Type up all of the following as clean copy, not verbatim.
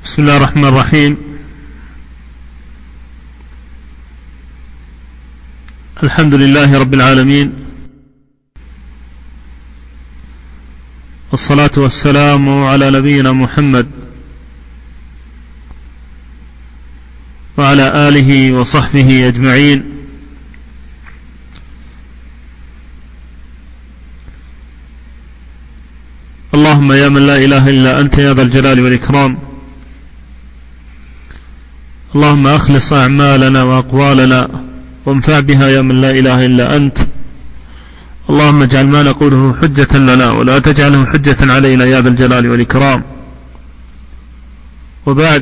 بسم الله الرحمن الرحيم. الحمد لله رب العالمين، والصلاة والسلام على نبينا محمد وعلى آله وصحبه أجمعين. اللهم يا من لا إله إلا أنت يا ذا الجلال والإكرام، اللهم أخلص أعمالنا وأقوالنا وانفع بها يا من لا إله إلا أنت. اللهم اجعل ما نقوله حجة لنا ولا تجعله حجة علينا يا ذا الجلال والإكرام. وبعد،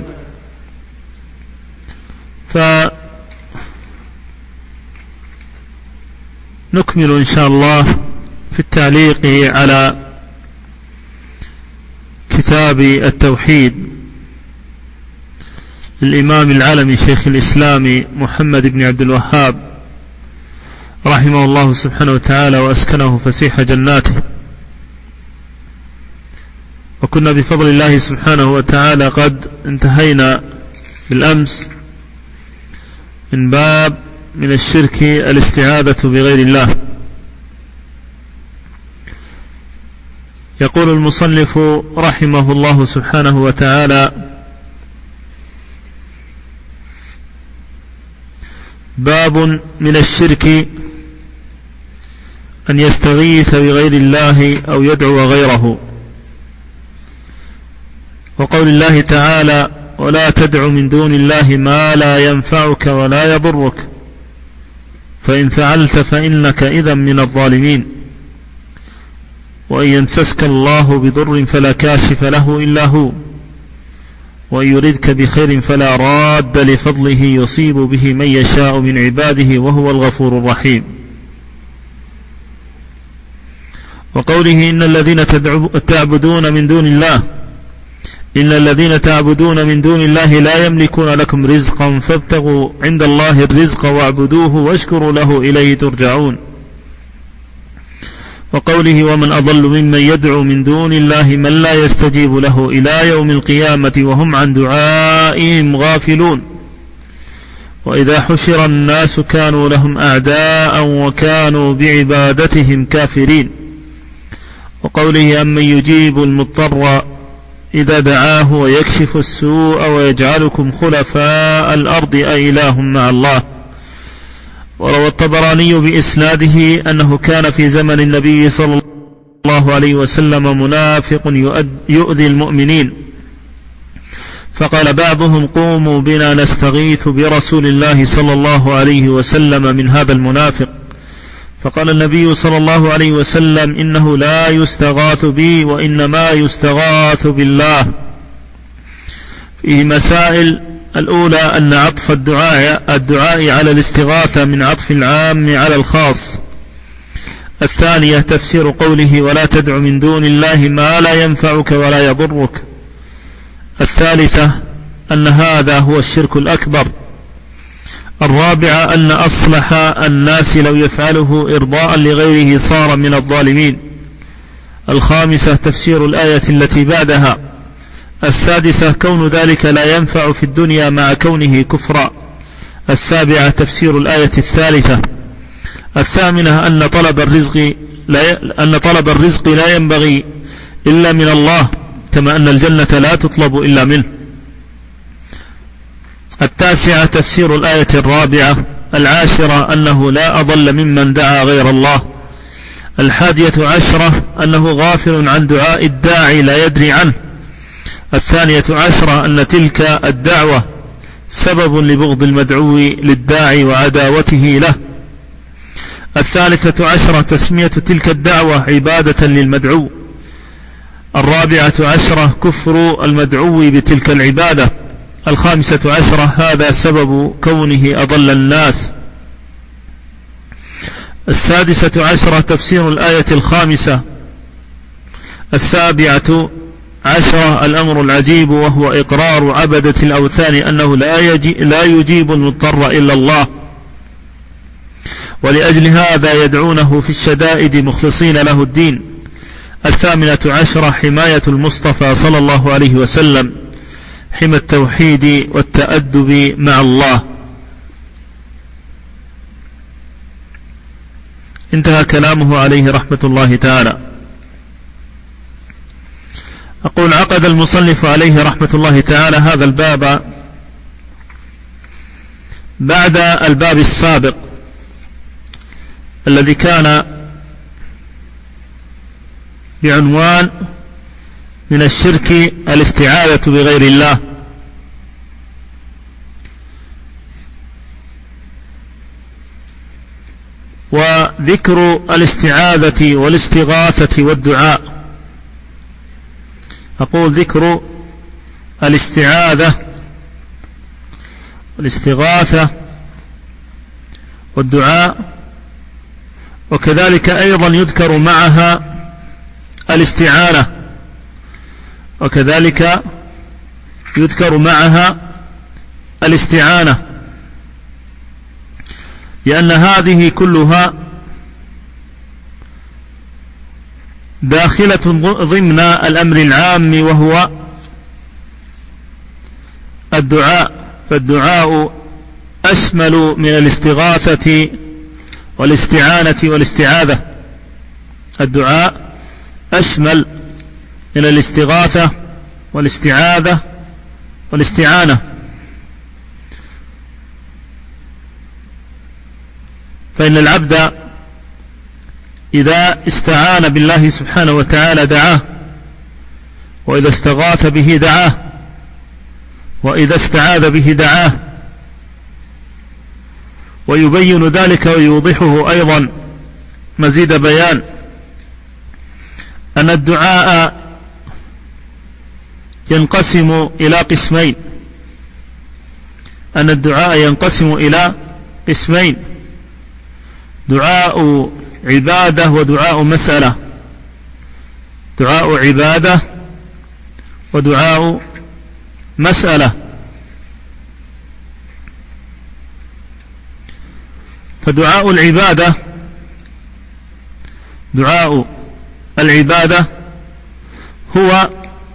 فنكمل إن شاء الله في التعليق على كتاب التوحيد للإمام العالمي شيخ الإسلام محمد بن عبد الوهاب رحمه الله سبحانه وتعالى وأسكنه فسيح جناته. وكنا بفضل الله سبحانه وتعالى قد انتهينا بالأمس من باب من الشرك الاستعاذة بغير الله. يقول المصنف رحمه الله سبحانه وتعالى: باب من الشرك أن يستغيث بغير الله أو يدعو غيره. وقول الله تعالى: ولا تدع من دون الله ما لا ينفعك ولا يضرك فإن فعلت فإنك إذا من الظالمين. وإن يمسسك الله بضر فلا كاشف له إلا هو وإن يردك بخير فلا راد لفضله يصيب به من يشاء من عباده وهو الغفور الرحيم. وقوله: إن الذين تعبدون من دون الله لا يملكون لكم رزقا فابتغوا عند الله الرزق واعبدوه واشكروا له إليه ترجعون. وقوله: ومن أضل ممن يدعو من دون الله من لا يستجيب له إلى يوم القيامة وهم عن دعائهم غافلون. وإذا حشر الناس كانوا لهم أعداء وكانوا بعبادتهم كافرين. وقوله: أمن يجيب المضطر إذا دعاه ويكشف السوء ويجعلكم خلفاء الأرض أإله مع الله. وروى الطبراني بإسناده أنه كان في زمن النبي صلى الله عليه وسلم منافق يؤذي المؤمنين، فقال بعضهم: قوموا بنا نستغيث برسول الله صلى الله عليه وسلم من هذا المنافق. فقال النبي صلى الله عليه وسلم: إنه لا يستغاث بي وإنما يستغاث بالله. فيه مسائل: الأولى أن عطف الدعاء على الاستغاثة من عطف العام على الخاص. الثانية تفسير قوله: ولا تدع من دون الله ما لا ينفعك ولا يضرك. الثالثة أن هذا هو الشرك الأكبر. الرابعة أن أصلح الناس لو يفعله إرضاء لغيره صار من الظالمين. الخامسة تفسير الآية التي بعدها. السادسة كون ذلك لا ينفع في الدنيا مع كونه كفرا. السابعة تفسير الآية الثالثة. الثامنة أن طلب الرزق لا ينبغي إلا من الله، كما أن الجنة لا تطلب إلا منه. التاسعة تفسير الآية الرابعة. العاشرة أنه لا أضل ممن دعا غير الله. 11 أنه غافل عن دعاء الداعي لا يدري عنه. 12 أن تلك الدعوة سبب لبغض المدعو للداعي وعداوته له. 13 تسمية تلك الدعوة عبادة للمدعو. 14 كفر المدعو بتلك العبادة. 15 هذا سبب كونه أضل الناس. 16 تفسير الآية الخامسة. 17 الأمر العجيب وهو إقرار عبدة الأوثان أنه لا يجيب المضطر إلا الله، ولأجل هذا يدعونه في الشدائد مخلصين له الدين. 18 حماية المصطفى صلى الله عليه وسلم حمى التوحيد والتأدب مع الله. انتهى كلامه عليه رحمة الله تعالى. أقول: عقد المصنف عليه رحمة الله تعالى هذا الباب بعد الباب السابق الذي كان بعنوان من الشرك الاستعاذة بغير الله، وذكر الاستعاذة والاستغاثة والدعاء. أقول: ذكر الاستعاذة والاستغاثة والدعاء، وكذلك أيضا يذكر معها الاستعانة، وكذلك يذكر معها الاستعانة، لأن هذه كلها داخلة ضمن الأمر العام وهو الدعاء. فالدعاء أشمل من الاستغاثة والاستعانة والاستعاذة. الدعاء أشمل من الاستغاثة والاستعاذة والاستعانة. فإن العبد إذا استعان بالله سبحانه وتعالى دعاه، وإذا استغاث به دعاه، وإذا استعاذ به دعاه، ويبين ذلك ويوضحه أيضا مزيد بيان أن الدعاء ينقسم إلى قسمين، أن الدعاء ينقسم إلى قسمين: دعاء عبادة ودعاء مسألة. دعاء عبادة ودعاء مسألة. فدعاء العبادة، دعاء العبادة هو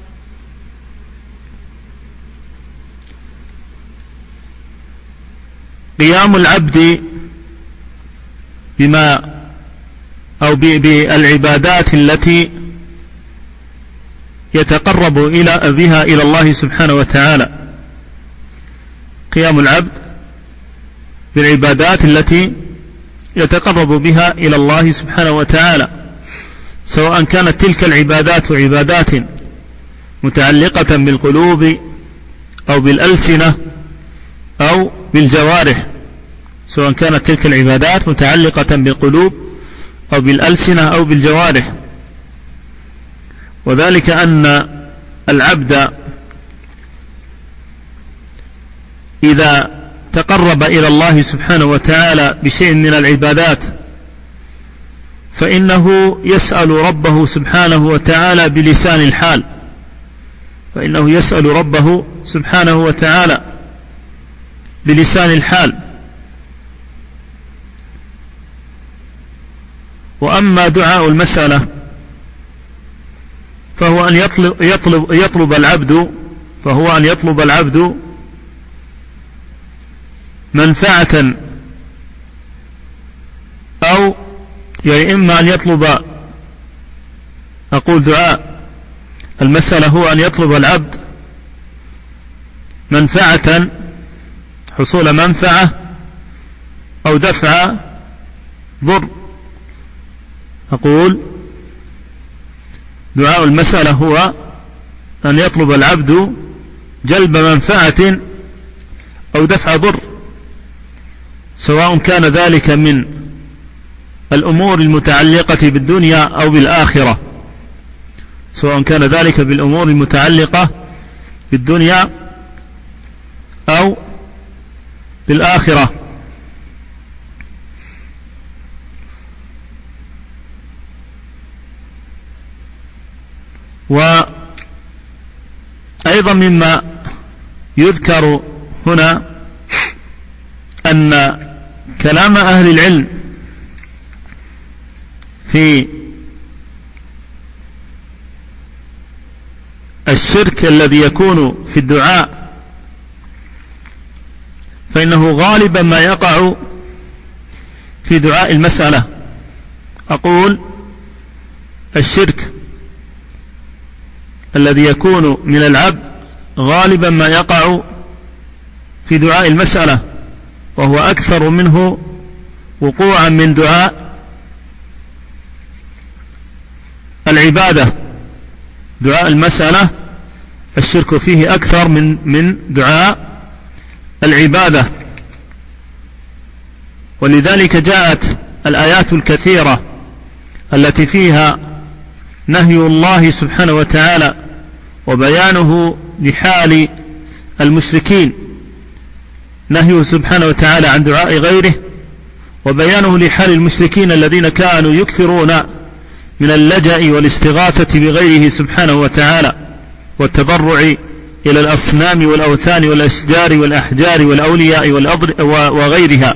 قيام العبد بما أو بالعبادات التي يتقرب بها إلى الله سبحانه وتعالى. قيام العبد بالعبادات التي يتقرب بها إلى الله سبحانه وتعالى، سواء كانت تلك العبادات عبادات متعلقة بالقلوب أو بالألسنة أو بالجوارح، سواء كانت تلك العبادات متعلقة بالقلوب أو بالألسنة أو بالجوارح. وذلك أن العبد إذا تقرب إلى الله سبحانه وتعالى بشيء من العبادات فإنه يسأل ربه سبحانه وتعالى بلسان الحال، فإنه يسأل ربه سبحانه وتعالى بلسان الحال. وأما دعاء المسألة فهو أن يطلب العبد منفعة، أو يعني إما أن يطلب، أقول دعاء المسألة هو أن يطلب العبد منفعة، حصول منفعة أو دفع ضر. أقول دعاء المسألة هو أن يطلب العبد جلب منفعة أو دفع ضر، سواء كان ذلك من الأمور المتعلقة بالدنيا أو بالآخرة، سواء كان ذلك بالأمور المتعلقة بالدنيا أو بالآخرة. وأيضا مما يذكر هنا أن كلام أهل العلم في الشرك الذي يكون في الدعاء فإنه غالبا ما يقع في دعاء المسألة. أقول الشرك الذي يكون من العبد غالبا ما يقع في دعاء المسألة، وهو أكثر منه وقوعا من دعاء العبادة. دعاء المسألة الشرك فيه أكثر من دعاء العبادة، ولذلك جاءت الآيات الكثيرة التي فيها نهي الله سبحانه وتعالى وبيانه لحال المشركين، نهيه سبحانه وتعالى عن دعاء غيره، وبيانه لحال المشركين الذين كانوا يكثرون من اللجأ والاستغاثة بغيره سبحانه وتعالى، والتضرع إلى الأصنام والأوثان والأشجار والأحجار والأولياء وغيرها.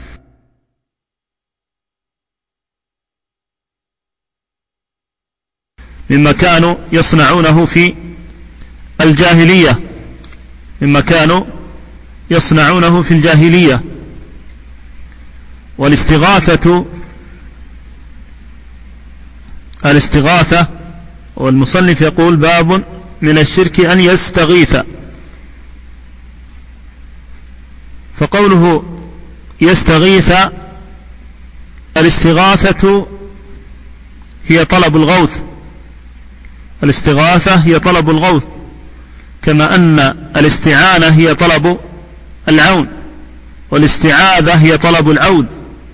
مما كانوا يصنعونه في الجاهلية، مما كانوا يصنعونه في الجاهلية. الاستغاثة والمصنف يقول باب من الشرك أن يستغيث. فقوله يستغيث، الاستغاثة هي طلب الغوث، الاستغاثة هي طلب الغوث، كما أن الاستعانة هي طلب العون، والاستعاذة هي طلب العود.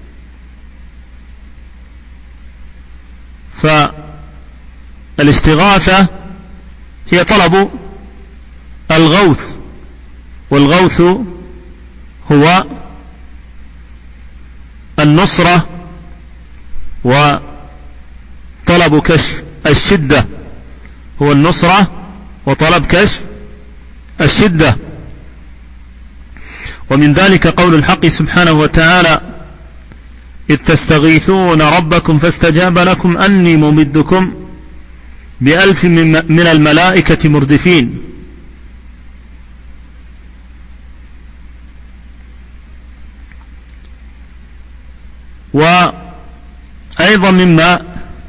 فالاستغاثة هي طلب الغوث، والغوث هو النصرة وطلب كشف الشدة، هو النصرة وطلب كشف الشدة. ومن ذلك قول الحق سبحانه وتعالى: إذ تستغيثون ربكم فاستجاب لكم أني ممدكم ب1000 من الملائكة مردفين. وأيضا مما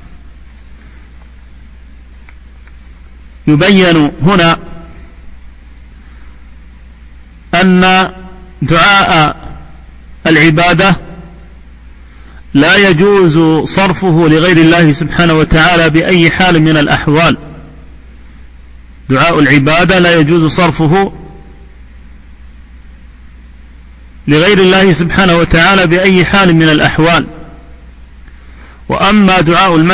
يبين هنا أن دعاء العبادة لا يجوز صرفه لغير الله سبحانه وتعالى بأي حال من الأحوال. دعاء العبادة لا يجوز صرفه لغير الله سبحانه وتعالى بأي حال من الأحوال. وأما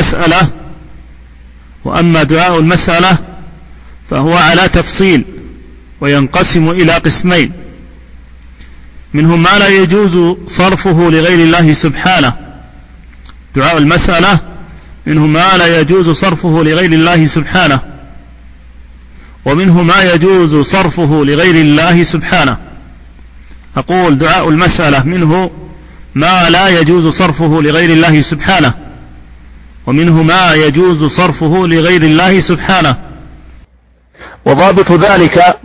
دعاء المسألة فهو على تفصيل، وينقسم إلى قسمين: منه ما لا يجوز صرفه لغير الله سبحانه، دعاء المسألة منه ما لا يجوز صرفه لغير الله سبحانه، ومنه ما يجوز صرفه لغير الله سبحانه. أقول دعاء المسألة منه ما لا يجوز صرفه لغير الله سبحانه، ومنه ما يجوز صرفه لغير الله سبحانه. وضابط ذلك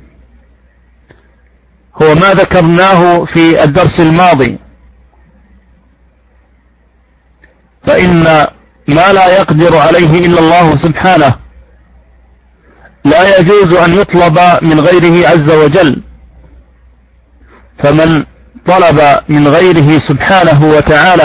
هو ما ذكرناه في الدرس الماضي، فإن ما لا يقدر عليه إلا الله سبحانه لا يجوز أن يطلب من غيره عز وجل. فمن طلب من غيره سبحانه وتعالى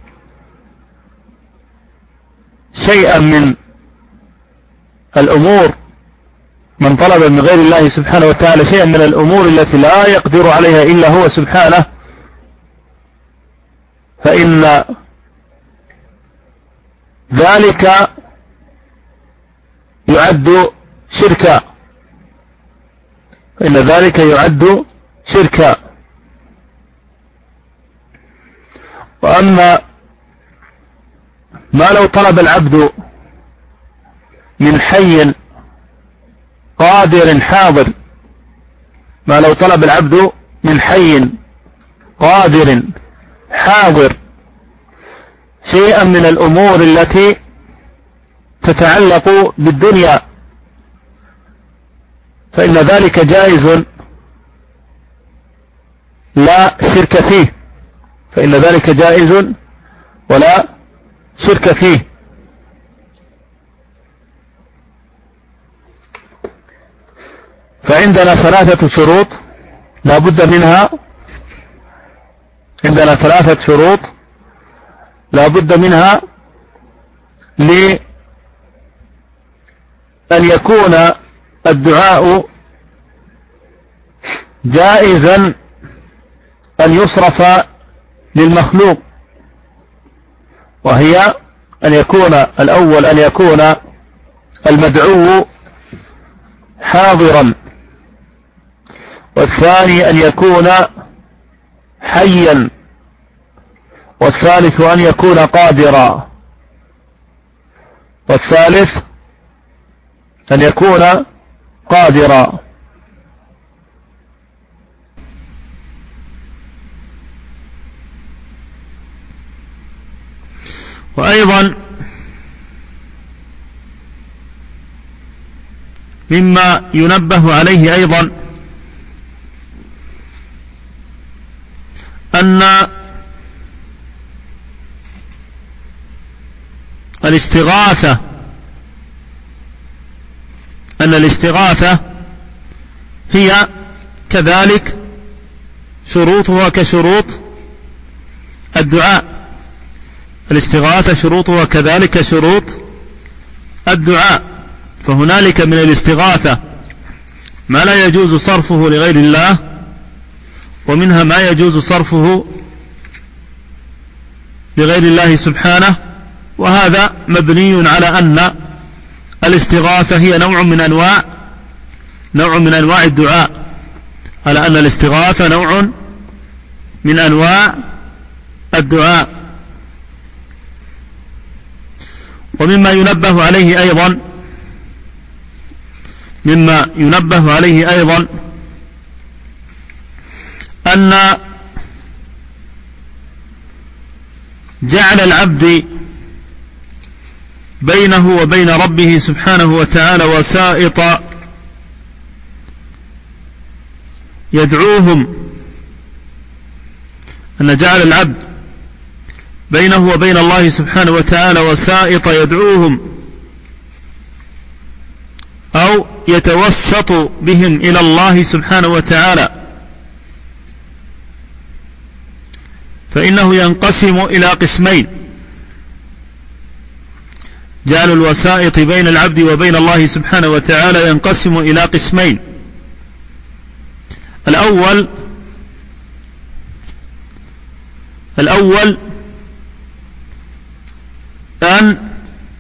شيئا من الأمور، من طلب من غير الله سبحانه وتعالى شيئا من الأمور التي لا يقدر عليها إلا هو سبحانه، فإن ذلك يعد شركا، فإن ذلك يعد شركا. وأما ما لو طلب العبد من حي قادر حاضر، ما لو طلب العبد من حي قادر حاضر شيئا من الأمور التي تتعلق بالدنيا، فإن ذلك جائز لا شرك فيه، فإن ذلك جائز ولا شرك فيه. فعندنا ثلاثة شروط لا بد منها، عندنا ثلاثة شروط لا بد منها لأن يكون الدعاء جائزا أن يصرف للمخلوق، وهي أن يكون الأول أن يكون المدعو حاضرا، والثاني أن يكون حيا، والثالث أن يكون قادرا، والثالث أن يكون قادرا. وأيضا مما ينبه عليه أيضا أن الاستغاثة هي كذلك شروطها كشروط الدعاء، الاستغاثة شروطها كذلك شروط الدعاء. فهنالك من الاستغاثة ما لا يجوز صرفه لغير الله، ومنها ما يجوز صرفه لغير الله سبحانه، وهذا مبني على أن الاستغاثة هي نوع من أنواع الدعاء، على أن الاستغاثة نوع من أنواع الدعاء. ومما ينبه عليه أيضا أن جعل العبد بينه وبين ربه سبحانه وتعالى وسائط يدعوهم، أن جعل العبد بينه وبين الله سبحانه وتعالى وسائط يدعوهم أو يتوسط بهم إلى الله سبحانه وتعالى، فإنه ينقسم إلى قسمين. جعل الوسائط بين العبد وبين الله سبحانه وتعالى ينقسم إلى قسمين. الأول أن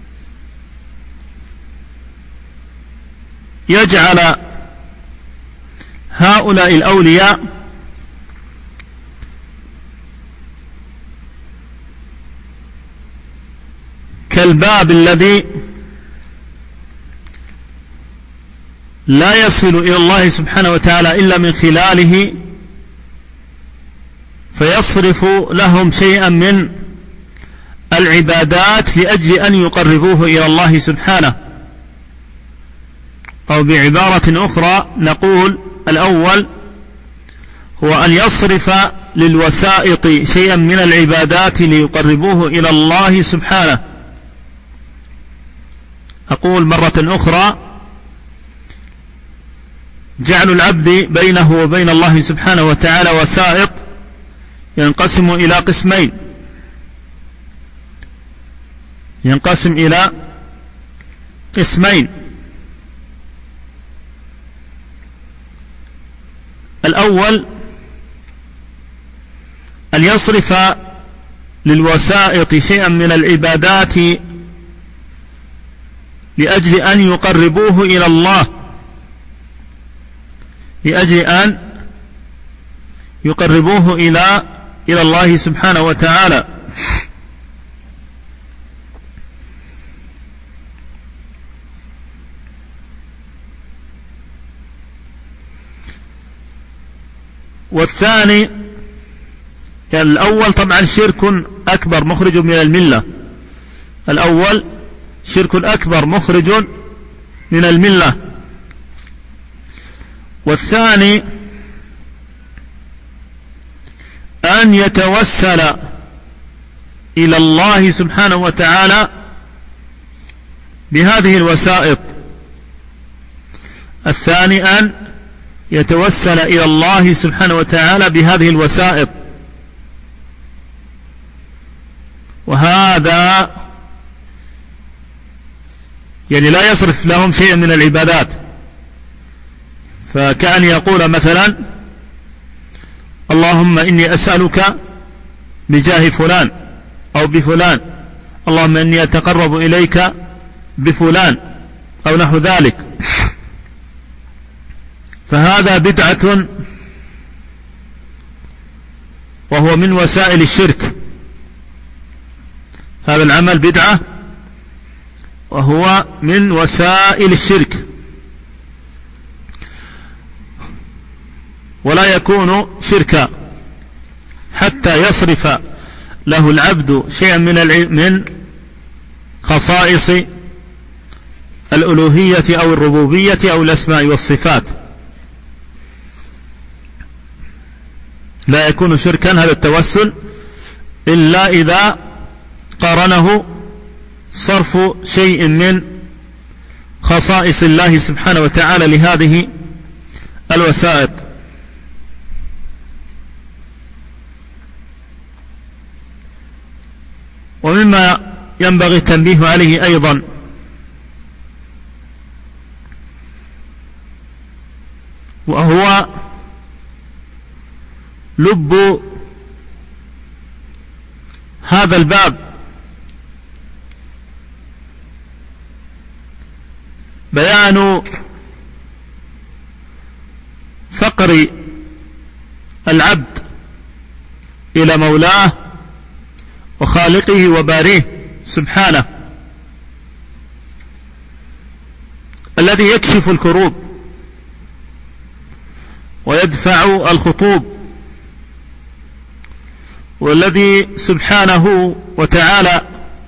يجعل هؤلاء الأولياء كالباب الذي لا يصل إلى الله سبحانه وتعالى إلا من خلاله، فيصرف لهم شيئا من العبادات لأجل أن يقربوه إلى الله سبحانه. أو بعبارة أخرى نقول الأول هو أن يصرف للوسائط شيئا من العبادات ليقربوه إلى الله سبحانه. أقول مرة أخرى: جعل العبد بينه وبين الله سبحانه وتعالى وسائط ينقسم إلى قسمين، ينقسم إلى قسمين. الأول أن يصرف للوسائط شيئا من العبادات لأجل أن يقربوه إلى الله، لأجل أن يقربوه إلى الله سبحانه وتعالى. والثاني الأول طبعا شرك أكبر مخرج من الملة، الأول شرك أكبر مخرج من الملة. والثاني أن يتوسل إلى الله سبحانه وتعالى بهذه الوسائط. الثاني أن يتوسل إلى الله سبحانه وتعالى بهذه الوسائط، وهذا يعني لا يصرف لهم شيئا من العبادات. فكأن يقول مثلا: اللهم إني أسألك بجاه فلان أو بفلان، اللهم إني أتقرب إليك بفلان، أو نحو ذلك. فهذا بدعة، وهو من وسائل الشرك. هذا العمل بدعة وهو من وسائل الشرك، ولا يكون شركا حتى يصرف له العبد شيئا من خصائص الألوهية أو الربوبية أو الأسماء والصفات. لا يكون شركا هذا التوسل إلا إذا قارنه صرف شيء من خصائص الله سبحانه وتعالى لهذه الوسائط. ومما ينبغي التنبيه عليه أيضا وهو لب هذا الباب، بيان فقر العبد إلى مولاه وخالقه وباريه سبحانه، الذي يكشف الكروب ويدفع الخطوب، والذي سبحانه وتعالى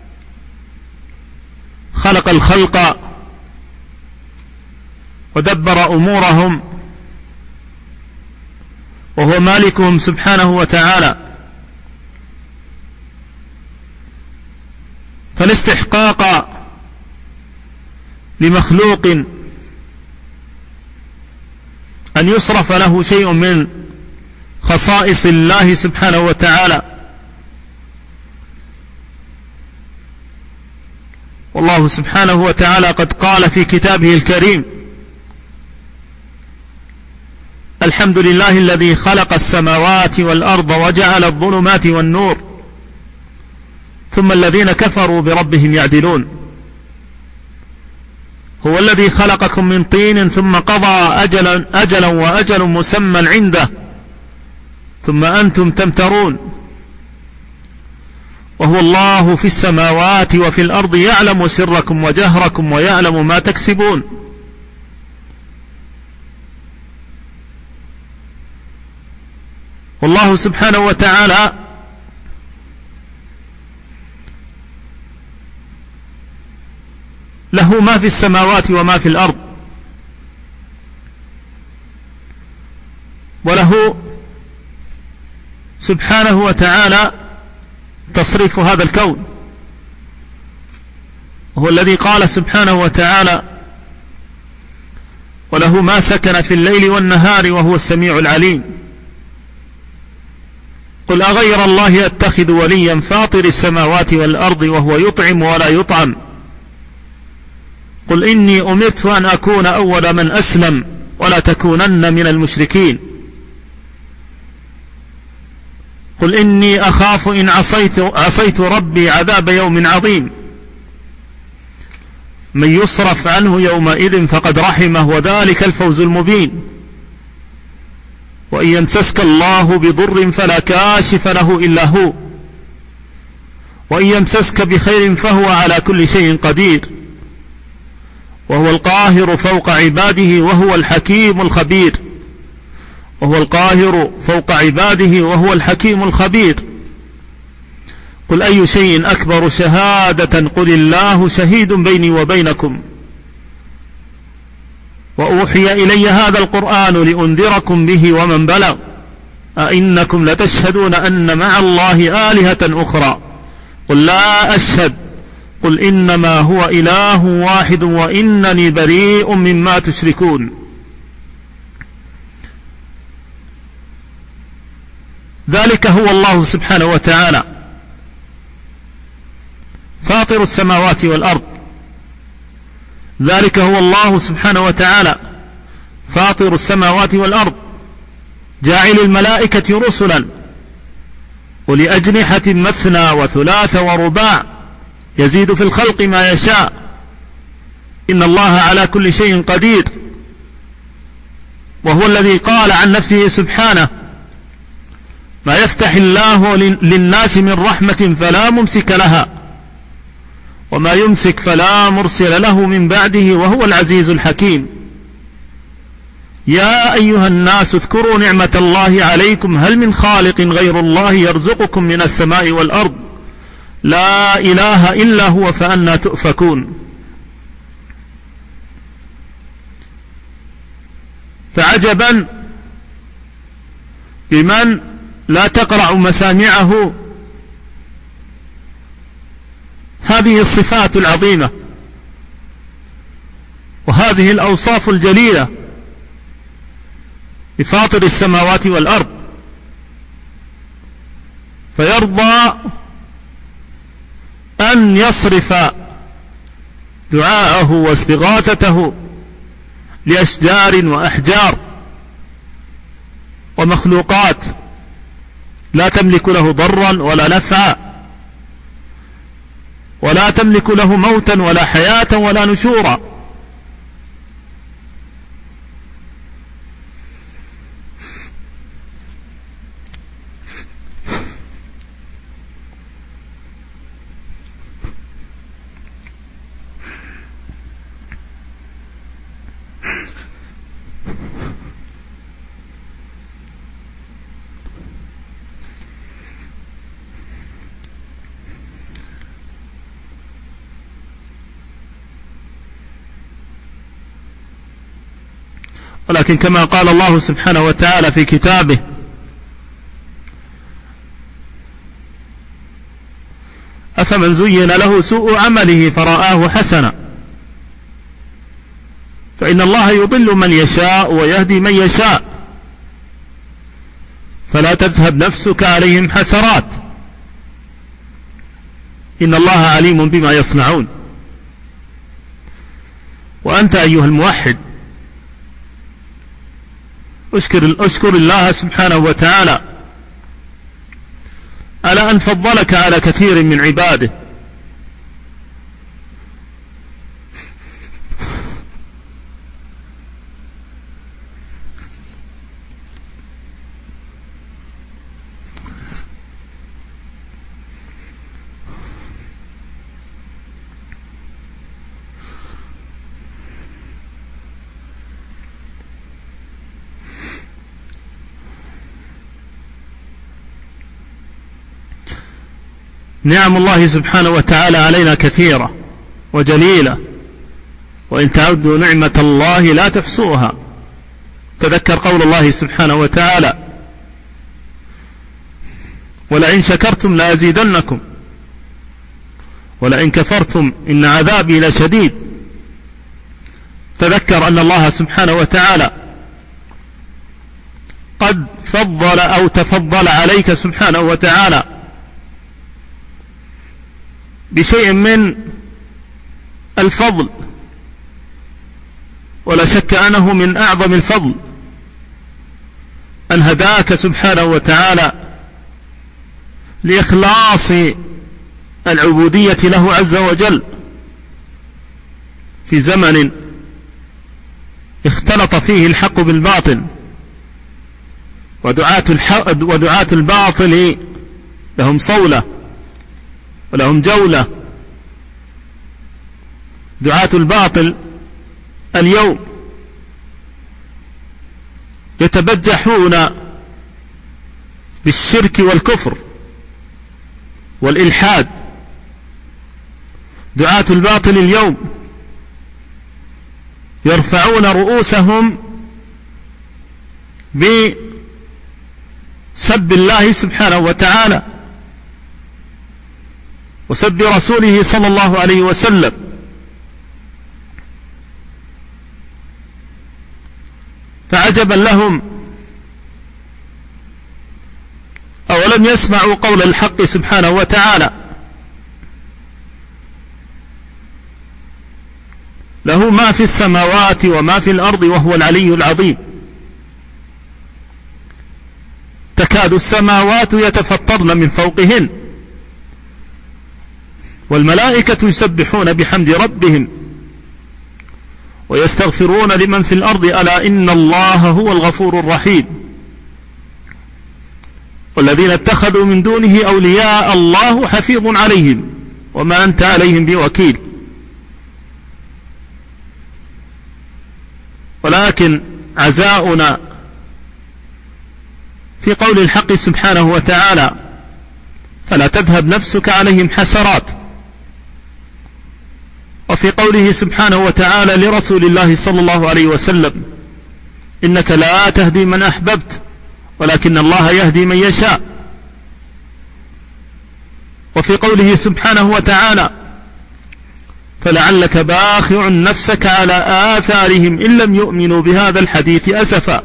خلق الخلق ودبر أمورهم، وهو مالكهم سبحانه وتعالى. فالاستحقاق لمخلوق أن يصرف له شيء من خصائص الله سبحانه وتعالى، والله سبحانه وتعالى قد قال في كتابه الكريم: الحمد لله الذي خلق السماوات والأرض وجعل الظلمات والنور ثم الذين كفروا بربهم يعدلون. هو الذي خلقكم من طين ثم قضى أجلا وأجل مسمى عنده ثم أنتم تمترون، وهو الله في السماوات وفي الأرض يعلم سركم وجهركم ويعلم ما تكسبون. والله سبحانه وتعالى له ما في السماوات وما في الأرض، وله سبحانه وتعالى تصريف هذا الكون. هو الذي قال سبحانه وتعالى: وله ما سكن في الليل والنهار وهو السميع العليم. قل أغير الله أتخذ وليا فاطر السماوات والأرض وهو يطعم ولا يطعم. قل إني أمرت أن أكون أول من أسلم ولا تكونن من المشركين. قل إني أخاف إن عصيت ربي عذاب يوم عظيم. من يصرف عنه يومئذ فقد رحمه وذلك الفوز المبين. وإن يمسسك الله بضر فلا كاشف له إلا هو، وإن يمسسك بخير فهو على كل شيء قدير، وهو القاهر فوق عباده وهو الحكيم الخبير. وهو القاهر فوق عباده وهو الحكيم الخبير. قل أي شيء أكبر شهادة قل الله شهيد بيني وبينكم وأوحي إلي هذا القرآن لأنذركم به ومن بلغ أئنكم لتشهدون أن مع الله آلهة أخرى قل لا أشهد قل إنما هو إله واحد وإنني بريء مما تشركون. ذلك هو الله سبحانه وتعالى فاطر السماوات والأرض. ذلك هو الله سبحانه وتعالى فاطر السماوات والأرض جاعل الملائكة رسلا أولي أجنحة مثنى وثلاث ورباع يزيد في الخلق ما يشاء إن الله على كل شيء قدير. وهو الذي قال عن نفسه سبحانه ما يفتح الله للناس من رحمة فلا ممسك لها وما يمسك فلا مرسل له من بعده وهو العزيز الحكيم. يا أيها الناس اذكروا نعمة الله عليكم هل من خالق غير الله يرزقكم من السماء والأرض لا إله إلا هو فأنى تؤفكون. فعجبا بمن لا تقرع مسامعه هذه الصفات العظيمة وهذه الأوصاف الجليلة بفاطر السماوات والأرض، فيرضى أن يصرف دعاءه واستغاثته لأشجار وأحجار ومخلوقات لا تملك له ضرا ولا نفعا ولا تملك له موتا ولا حياة ولا نشورا. ولكن كما قال الله سبحانه وتعالى في كتابه أفمن زين له سوء عمله فرآه حسنا فإن الله يضل من يشاء ويهدي من يشاء فلا تذهب نفسك عليهم حسرات إن الله عليم بما يصنعون. وأنت أيها الموحد أشكر الله سبحانه وتعالى على أن فضلك على كثير من عباده نعم الله سبحانه وتعالى علينا كثيرة وجليلة وإن تعدوا نعمة الله لا تحصوها. تذكر قول الله سبحانه وتعالى ولئن شكرتم لأزيدنكم ولئن كفرتم إن عذابي لشديد. تذكر أن الله سبحانه وتعالى قد فضل أو تفضل عليك سبحانه وتعالى بشيء من الفضل، ولا شك أنه من أعظم الفضل أن هداك سبحانه وتعالى لإخلاص العبودية له عز وجل في زمن اختلط فيه الحق بالباطل، ودعاة الباطل لهم صولة ولهم جولة. دعاة الباطل اليوم يتبجحون بالشرك والكفر والإلحاد. دعاة الباطل اليوم يرفعون رؤوسهم بسب الله سبحانه وتعالى وسب رسوله صلى الله عليه وسلم. فعجبا لهم، أولم يسمعوا قول الحق سبحانه وتعالى: له ما في السماوات وما في الأرض وهو العلي العظيم. تكاد السماوات يتفطرن من فوقهن والملائكة يسبحون بحمد ربهم ويستغفرون لمن في الأرض ألا إن الله هو الغفور الرحيم. والذين اتخذوا من دونه أولياء الله حفيظ عليهم وما أنت عليهم بوكيل. ولكن عزاؤنا في قول الحق سبحانه وتعالى: فلا تذهب نفسك عليهم حسرات. وفي قوله سبحانه وتعالى لرسول الله صلى الله عليه وسلم: إنك لا تهدي من أحببت ولكن الله يهدي من يشاء. وفي قوله سبحانه وتعالى: فلعلك باخع نفسك على آثارهم إن لم يؤمنوا بهذا الحديث أسفا.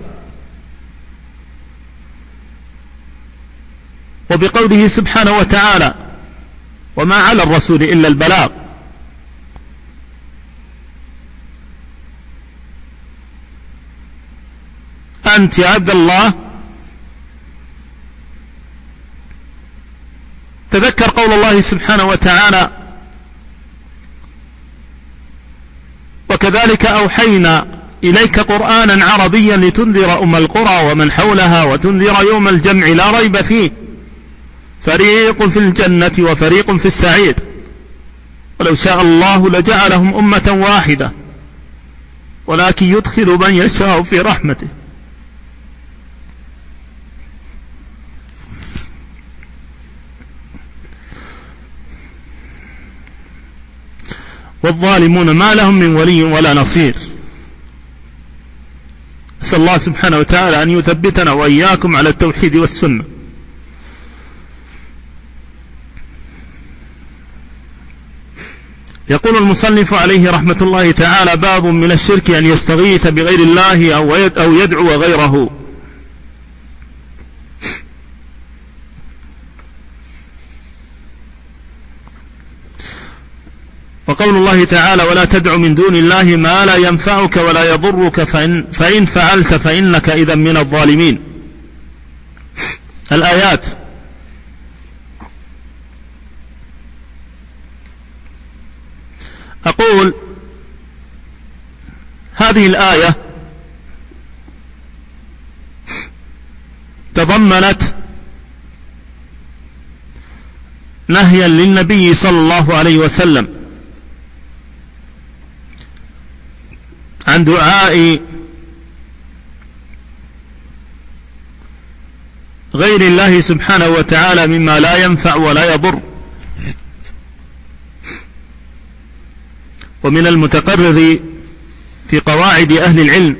وبقوله سبحانه وتعالى: وما على الرسول إلا البلاغ. أنت يا عبد الله تذكر قول الله سبحانه وتعالى: وكذلك أوحينا إليك قرآنا عربيا لتنذر أم القرى ومن حولها وتنذر يوم الجمع لا ريب فيه فريق في الجنة وفريق في السعير ولو شاء الله لجعلهم أمة واحدة ولكن يدخل من يشاء في رحمته. والظالمون ما لهم من ولي ولا نصير. أسأل الله سبحانه وتعالى أن يثبتنا وإياكم على التوحيد والسنة. يقول المصنف عليه رحمة الله تعالى: باب من الشرك أن يستغيث بغير الله أو يدعو غيره. وقول الله تعالى: ولا تدع من دون الله ما لا ينفعك ولا يضرك فإن فعلت فإنك إذا من الظالمين. الآيات. أقول هذه الآية تضمنت نهيا للنبي صلى الله عليه وسلم عن دعاء غير الله سبحانه وتعالى مما لا ينفع ولا يضر. ومن المتقرر في قواعد أهل العلم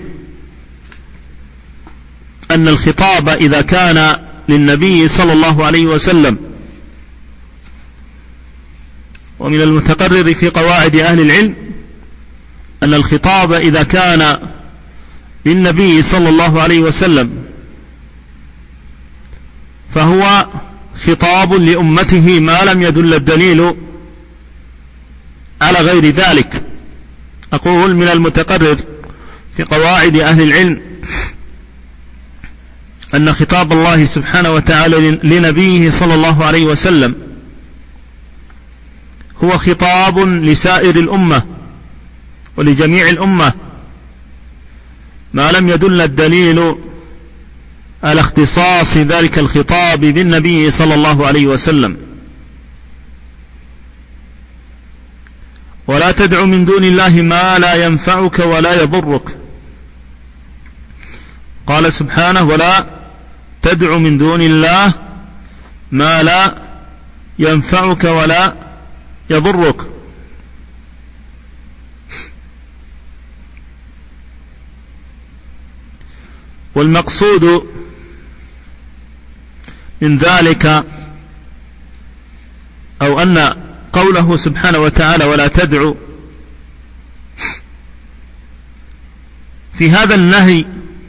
أن الخطاب إذا كان للنبي صلى الله عليه وسلم، ومن المتقرر في قواعد أهل العلم أن الخطاب إذا كان للنبي صلى الله عليه وسلم فهو خطاب لأمته ما لم يدل الدليل على غير ذلك. أقول من المتقرر في قواعد أهل العلم أن خطاب الله سبحانه وتعالى لنبيه صلى الله عليه وسلم هو خطاب لسائر الأمة ولجميع الأمة ما لم يدل الدليل على اختصاص ذلك الخطاب بالنبي صلى الله عليه وسلم. ولا تدع من دون الله ما لا ينفعك ولا يضرك. قال سبحانه: ولا تدع من دون الله ما لا ينفعك ولا يضرك. والمقصود من ذلك أو أن قوله سبحانه وتعالى ولا تدعو في هذا النهي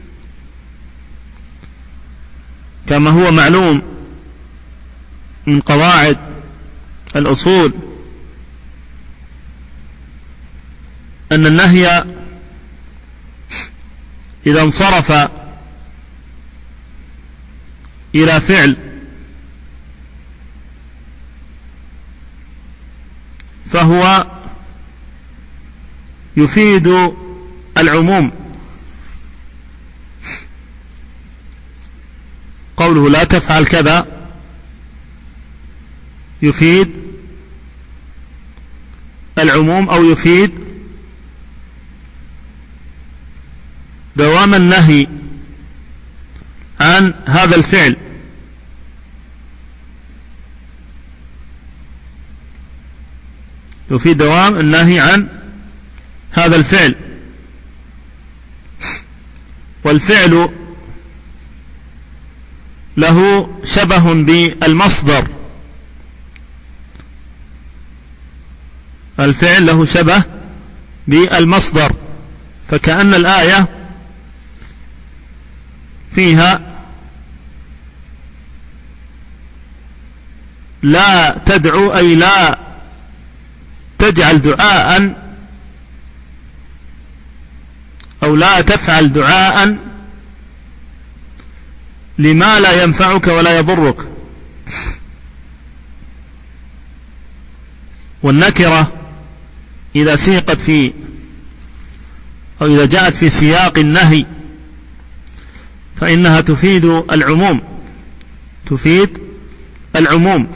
كما هو معلوم من قواعد الأصول أن النهي إذا انصرف إلى فعل فهو يفيد العموم. قوله لا تفعل كذا يفيد العموم أو يفيد دوام النهي عن هذا الفعل، يفيد دوام النهي عن هذا الفعل. والفعل له شبه بالمصدر، الفعل له شبه بالمصدر، فكأن الآية فيها لا تدعو أي لا تجعل دعاء أو لا تفعل دعاء لما لا ينفعك ولا يضرك. والنكرة إذا سيقت في أو إذا جاءت في سياق النهي فإنها تفيد العموم، تفيد العموم.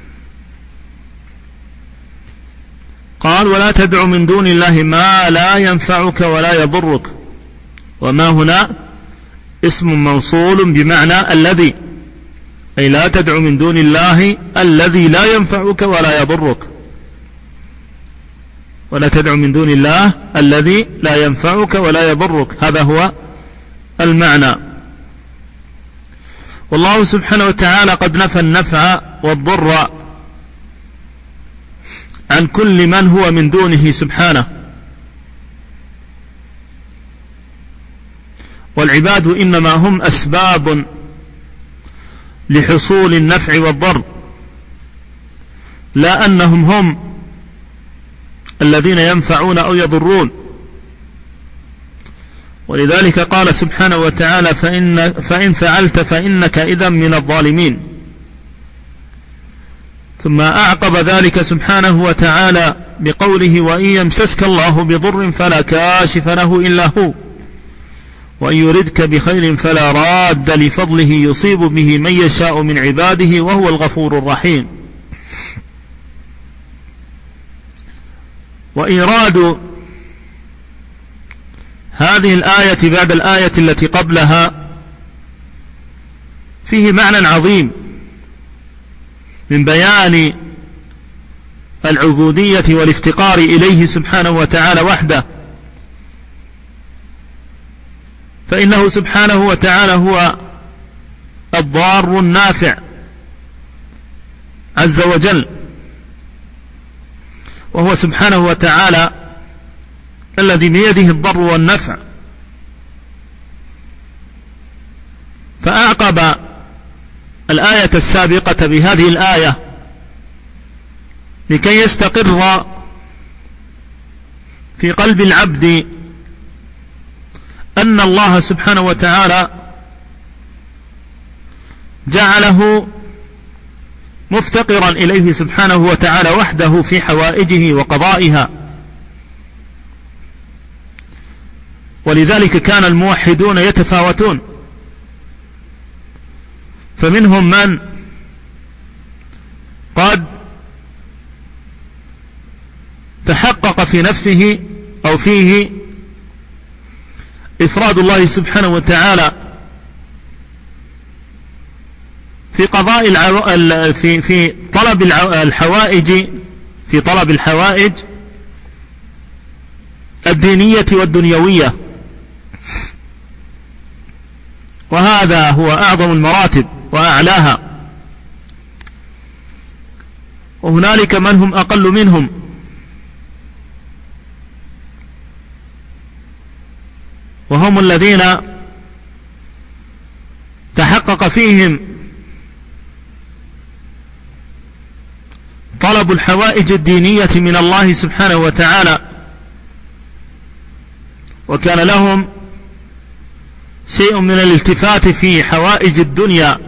قال ولا تدع من دون الله ما لا ينفعك ولا يضرك، وما هنا اسم موصول بمعنى الذي، أي لا تدع من دون الله الذي لا ينفعك ولا يضرك، ولا تدع من دون الله الذي لا ينفعك ولا يضرك، هذا هو المعنى. والله سبحانه وتعالى قد نفى النفع والضر عن كل من هو من دونه سبحانه، والعباد إنما هم أسباب لحصول النفع والضر، لا أنهم هم الذين ينفعون أو يضرون. ولذلك قال سبحانه وتعالى فإن فعلت فإنك إذا من الظالمين. ثم أعقب ذلك سبحانه وتعالى بقوله وإن يمسسك الله بضر فلا كاشف له إلا هو وإن يردك بخير فلا راد لفضله يصيب به من يشاء من عباده وهو الغفور الرحيم. وإيراد هذه الآية بعد الآية التي قبلها فيه معنى عظيم من بيان العبودية والافتقار إليه سبحانه وتعالى وحده، فإنه سبحانه وتعالى هو الضار النافع عز وجل، وهو سبحانه وتعالى الذي بيده الضر والنفع. فأعقب الآية السابقة بهذه الآية لكي يستقر في قلب العبد أن الله سبحانه وتعالى جعله مفتقرا إليه سبحانه وتعالى وحده في حوائجه وقضائها. ولذلك كان الموحدون يتفاوتون، فمنهم من قد تحقق في نفسه أو فيه إفراد الله سبحانه وتعالى في قضاء في طلب الحوائج، في طلب الحوائج الدينية والدنيوية، وهذا هو أعظم المراتب وأعلاها. وهنالك من هم أقل منهم، وهم الذين تحقق فيهم طلب الحوائج الدينية من الله سبحانه وتعالى، وكان لهم شيء من الالتفات في حوائج الدنيا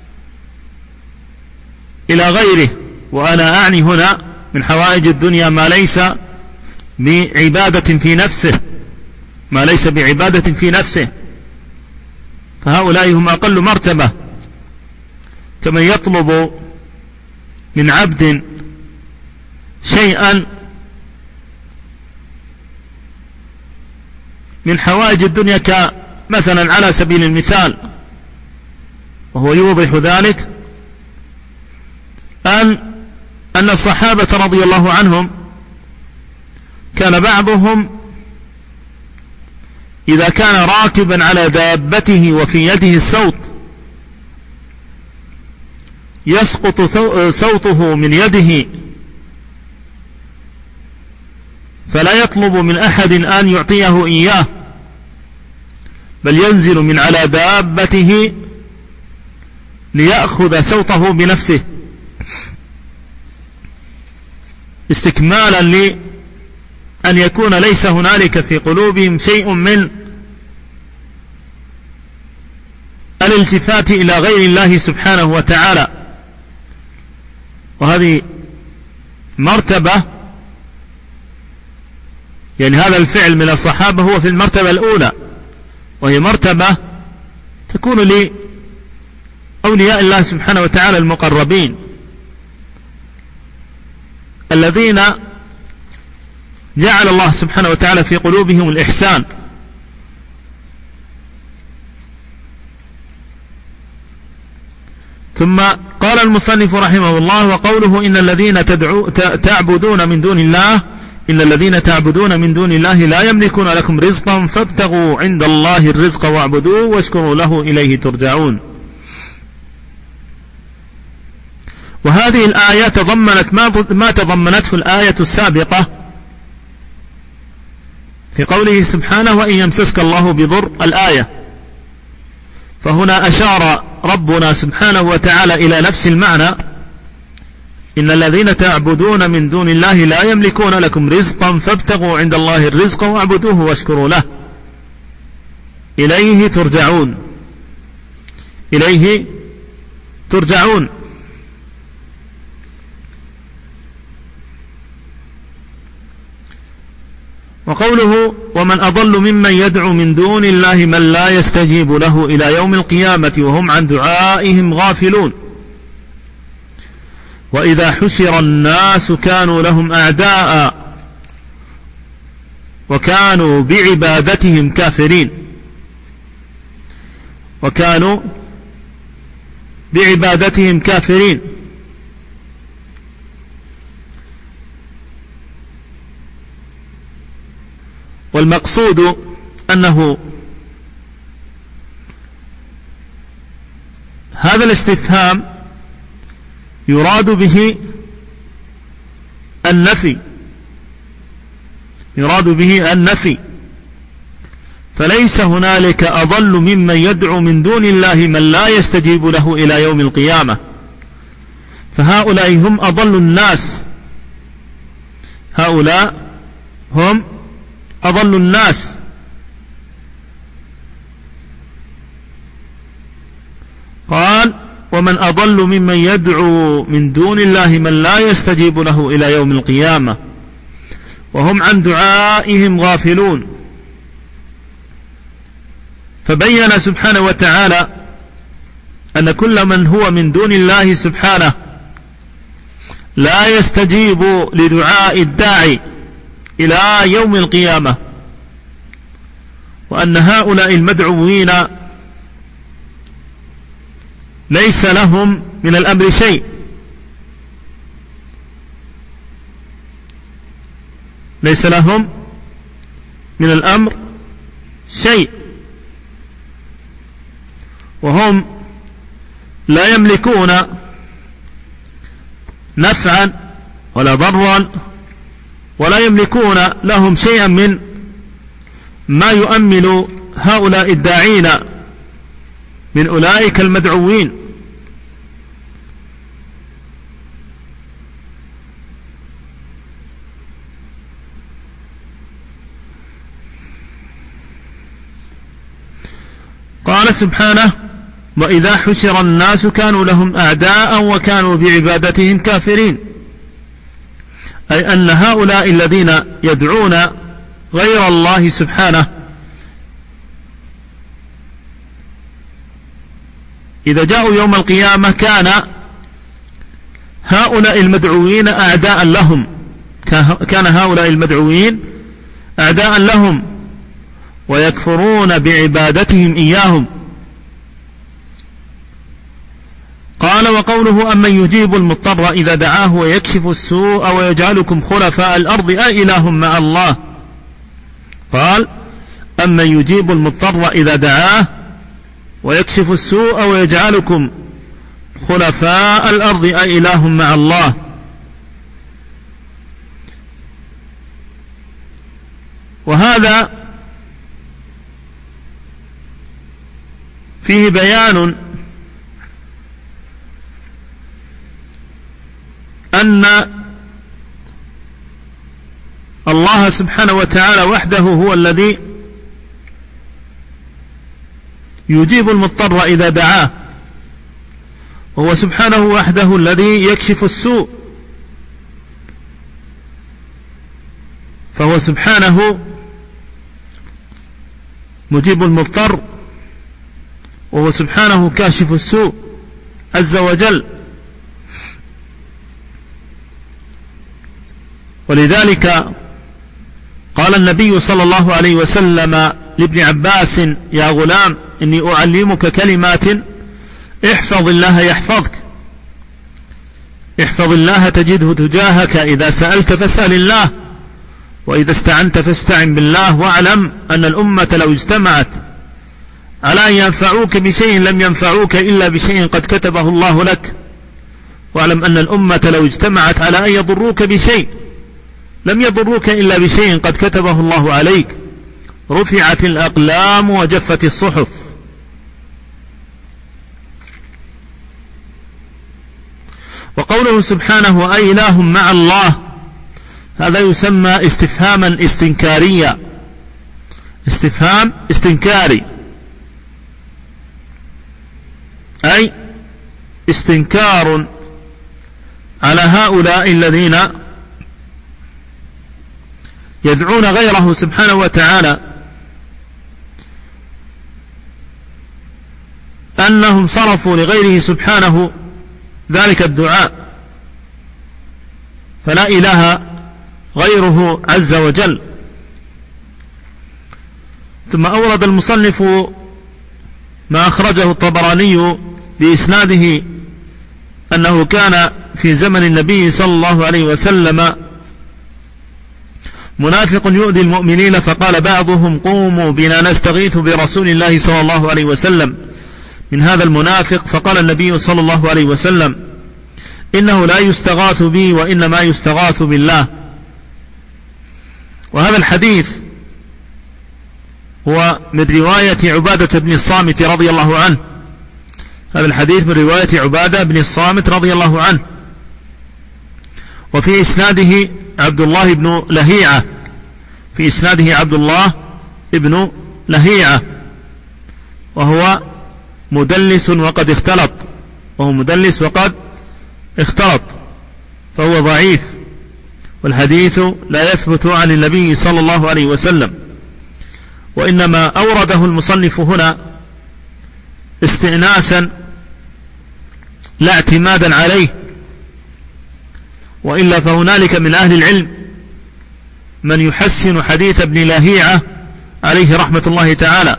إلى غيره. وأنا أعني هنا من حوائج الدنيا ما ليس بعبادة في نفسه، ما ليس بعبادة في نفسه، فهؤلاء هم أقل مرتبة، كمن يطلب من عبد شيئا من حوائج الدنيا، كمثلا على سبيل المثال، وهو يوضح ذلك أن الصحابة رضي الله عنهم كان بعضهم إذا كان راكبا على دابته وفي يده السوط يسقط صوته من يده، فلا يطلب من أحد أن يعطيه إياه، بل ينزل من على دابته ليأخذ صوته بنفسه، استكمالا لأن يكون ليس هنالك في قلوبهم شيء من الالتفات إلى غير الله سبحانه وتعالى. وهذه مرتبة، يعني هذا الفعل من الصحابة هو في المرتبة الأولى، وهي مرتبة تكون لأولياء الله سبحانه وتعالى المقربين، الذين جعل الله سبحانه وتعالى في قلوبهم الإحسان. ثم قال المصنف رحمه الله: وقوله إن الذين تعبدون من دون الله، إن الذين تعبدون من دون الله لا يملكون لكم رزقا فابتغوا عند الله الرزق واعبدوه واشكروا له إليه ترجعون. وهذه الآية تضمنت ما تضمنته الآية السابقة في قوله سبحانه: وإن يمسسك الله بضر، الآية. فهنا أشار ربنا سبحانه وتعالى إلى نفس المعنى: إن الذين تعبدون من دون الله لا يملكون لكم رزقا فابتغوا عند الله الرزق واعبدوه واشكروا له إليه ترجعون. إليه ترجعون. وقوله: ومن أضل ممن يدعو من دون الله من لا يستجيب له إلى يوم القيامة وهم عن دعائهم غافلون. وإذا حشر الناس كانوا لهم أعداء وكانوا بعبادتهم كافرين. وكانوا بعبادتهم كافرين. والمقصود أنه هذا الاستفهام يراد به النفي، يراد به النفي، فليس هنالك أضل ممن يدعو من دون الله من لا يستجيب له إلى يوم القيامة، فهؤلاء هم أضل الناس، هؤلاء هم أضل الناس. قال: ومن أضل ممن يدعو من دون الله من لا يستجيب له إلى يوم القيامة وهم عن دعائهم غافلون. فبين سبحانه وتعالى أن كل من هو من دون الله سبحانه لا يستجيب لدعاء الداعي إلى يوم القيامة، وأن هؤلاء المدعوين ليس لهم من الأمر شيء، ليس لهم من الأمر شيء. وهم لا يملكون نفعا ولا ضرا، ولا يملكون لهم شيئا من ما يؤمل هؤلاء الداعين من أولئك المدعوين. قال سبحانه: وإذا حشر الناس كانوا لهم أعداء وكانوا بعبادتهم كافرين، أي أن هؤلاء الذين يدعون غير الله سبحانه إذا جاءوا يوم القيامة كان هؤلاء المدعوين أعداء لهم، كان هؤلاء المدعوين أعداء لهم ويكفرون بعبادتهم إياهم. قال: وقوله: أمن يجيب المضطر إذا دعاه ويكشف السوء ويجعلكم خلفاء الأرض أإله مع الله. قال: أمن يجيب المضطر إذا دعاه ويكشف السوء ويجعلكم خلفاء الأرض أإله مع الله. وهذا فيه بيان أن الله سبحانه وتعالى وحده هو الذي يجيب المضطر إذا دعاه، وهو سبحانه وحده الذي يكشف السوء، فهو سبحانه مجيب المضطر، وهو سبحانه كاشف السوء عز وجل. ولذلك قال النبي صلى الله عليه وسلم لابن عباس: يا غلام إني أعلمك كلمات احفظ الله يحفظك، احفظ الله تجده تجاهك، إذا سألت فاسأل الله، وإذا استعنت فاستعن بالله، واعلم أن الأمة لو اجتمعت على أن ينفعوك بشيء لم ينفعوك إلا بشيء قد كتبه الله لك، واعلم أن الأمة لو اجتمعت على أن يضروك بشيء لم يضروك إلا بشيء قد كتبه الله عليك، رفعت الأقلام وجفت الصحف. وقوله سبحانه: أي إله مع الله، هذا يسمى استفهاما استنكاريا، استفهام استنكاري، أي استنكار على هؤلاء الذين يدعون غيره سبحانه وتعالى، أنهم صرفوا لغيره سبحانه ذلك الدعاء، فلا إله غيره عز وجل. ثم أورد المصنف ما أخرجه الطبراني بإسناده أنه كان في زمن النبي صلى الله عليه وسلم منافق يؤذي المؤمنين، فقال بعضهم: قوموا بنا نستغيث برسول الله صلى الله عليه وسلم من هذا المنافق. فقال النبي صلى الله عليه وسلم: إنه لا يستغاث بي وإنما يستغاث بالله. وهذا الحديث هو من رواية عبادة بن الصامت رضي الله عنه، هذا الحديث من رواية عبادة بن الصامت رضي الله عنه، وفي إسناده عبد الله بن لهيعة، في إسناده عبد الله بن لهيعة، وهو مدلس وقد اختلط، وهو مدلس وقد اختلط، فهو ضعيف، والحديث لا يثبت عن النبي صلى الله عليه وسلم، وإنما أورده المصنف هنا استئناسا لا اعتمادا عليه، وإلا فهنالك من أهل العلم من يحسن حديث ابن لهيعة عليه رحمة الله تعالى،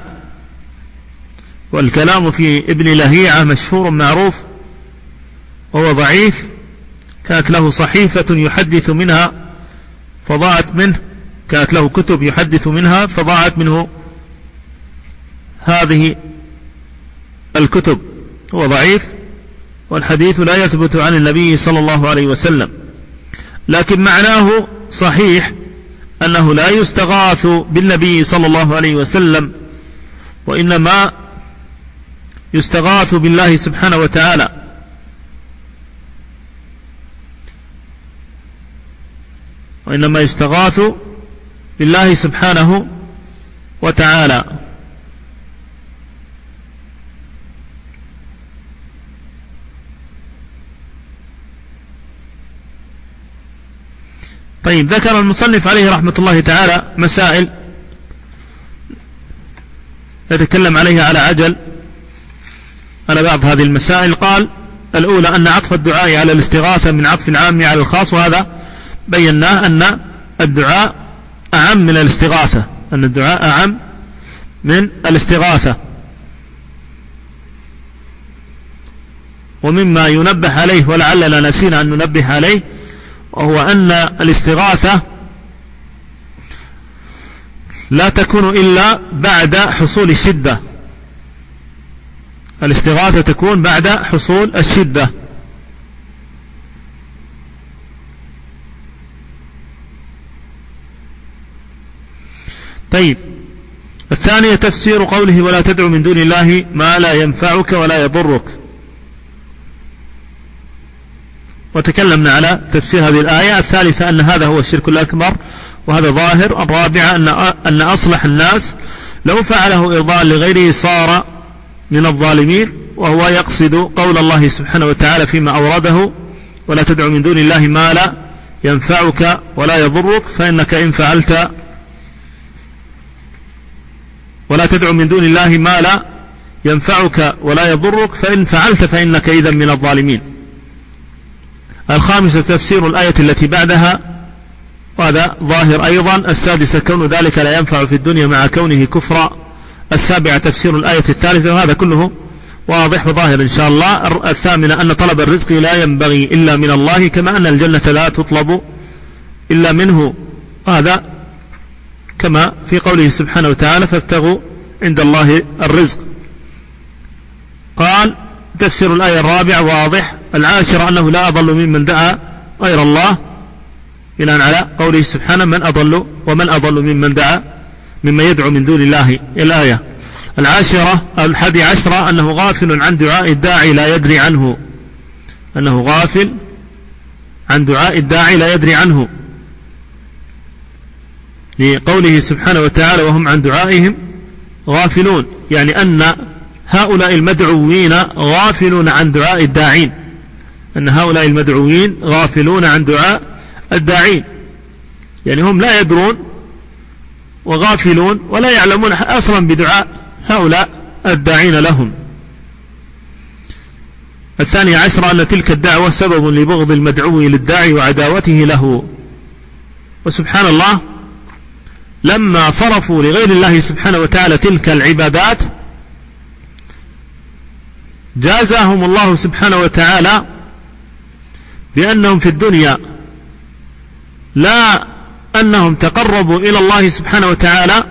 والكلام في ابن لهيعة مشهور معروف، وهو ضعيف، كانت له صحيفة يحدث منها فضاعت منه، كانت له كتب يحدث منها فضاعت منه هذه الكتب، هو ضعيف، والحديث لا يثبت عن النبي صلى الله عليه وسلم، لكن معناه صحيح أنه لا يستغاث بالنبي صلى الله عليه وسلم، وإنما يستغاث بالله سبحانه وتعالى. وإنما يستغاث بالله سبحانه وتعالى. طيب، ذكر المصنف عليه رحمة الله تعالى مسائل يتكلم عليها على عجل على بعض هذه المسائل. قال: الأولى أن عطف الدعاء على الاستغاثة من عطف العام على الخاص، وهذا بيناه أن الدعاء أعم من الاستغاثة، أن الدعاء أعم من الاستغاثة. ومما ينبه عليه ولعلنا نسينا أن ننبه عليه، وهو أن الاستغاثة لا تكون إلا بعد حصول الشدة. الاستغاثة تكون بعد حصول الشدة. طيب، الثانية تفسير قوله: ولا تدعو من دون الله ما لا ينفعك ولا يضرك. وتكلمنا على تفسير هذه الآية. الثالثة أن هذا هو الشرك الأكبر، وهذا ظاهر. الرابعة أن أصلح الناس لو فعله إرضاء لغيره صار من الظالمين، وهو يقصد قول الله سبحانه وتعالى فيما أورده: ولا تدعو من دون الله ما لا ينفعك ولا يضرك، فإنك إن فعلت ولا تدعو من دون الله ما لا ينفعك ولا يضرك فإن فعلت فإنك إذا من الظالمين. الخامسة تفسير الآية التي بعدها، وهذا ظاهر أيضا. السادسة كون ذلك لا ينفع في الدنيا مع كونه كفرا. السابعة تفسير الآية الثالثة، وهذا كله واضح وظاهر إن شاء الله. الثامنة أن طلب الرزق لا ينبغي إلا من الله، كما أن الجنة لا تطلب إلا منه، هذا كما في قوله سبحانه وتعالى: فابتغوا عند الله الرزق. قال: تفسير الآية الرابع واضح. العاشرة أنه لا أضل ممن دعا غير الله، بناء على قوله سبحانه: من أضل ومن أضل ممن يدعو من دون الله، الآية. العاشرة 11 أنه غافل عن دعاء الداعي لا يدري عنه، أنه غافل عن دعاء الداعي لا يدري عنه، لقوله سبحانه وتعالى: وهم عن دعائهم غافلون، يعني أن هؤلاء المدعوين غافلون عن دعاء الداعين، أن هؤلاء المدعوين غافلون عن دعاء الداعين، يعني هم لا يدرون وغافلون ولا يعلمون أصلا بدعاء هؤلاء الداعين لهم. 12 أن تلك الدعوة سبب لبغض المدعو للداعي وعداوته له. وسبحان الله، لما صرفوا لغير الله سبحانه وتعالى تلك العبادات جازاهم الله سبحانه وتعالى بأنهم في الدنيا لا أنهم تقربوا إلى الله سبحانه وتعالى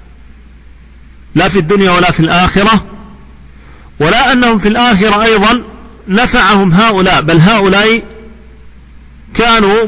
لا في الدنيا ولا في الآخرة، ولا أنهم في الآخرة أيضا نفعهم هؤلاء، بل هؤلاء كانوا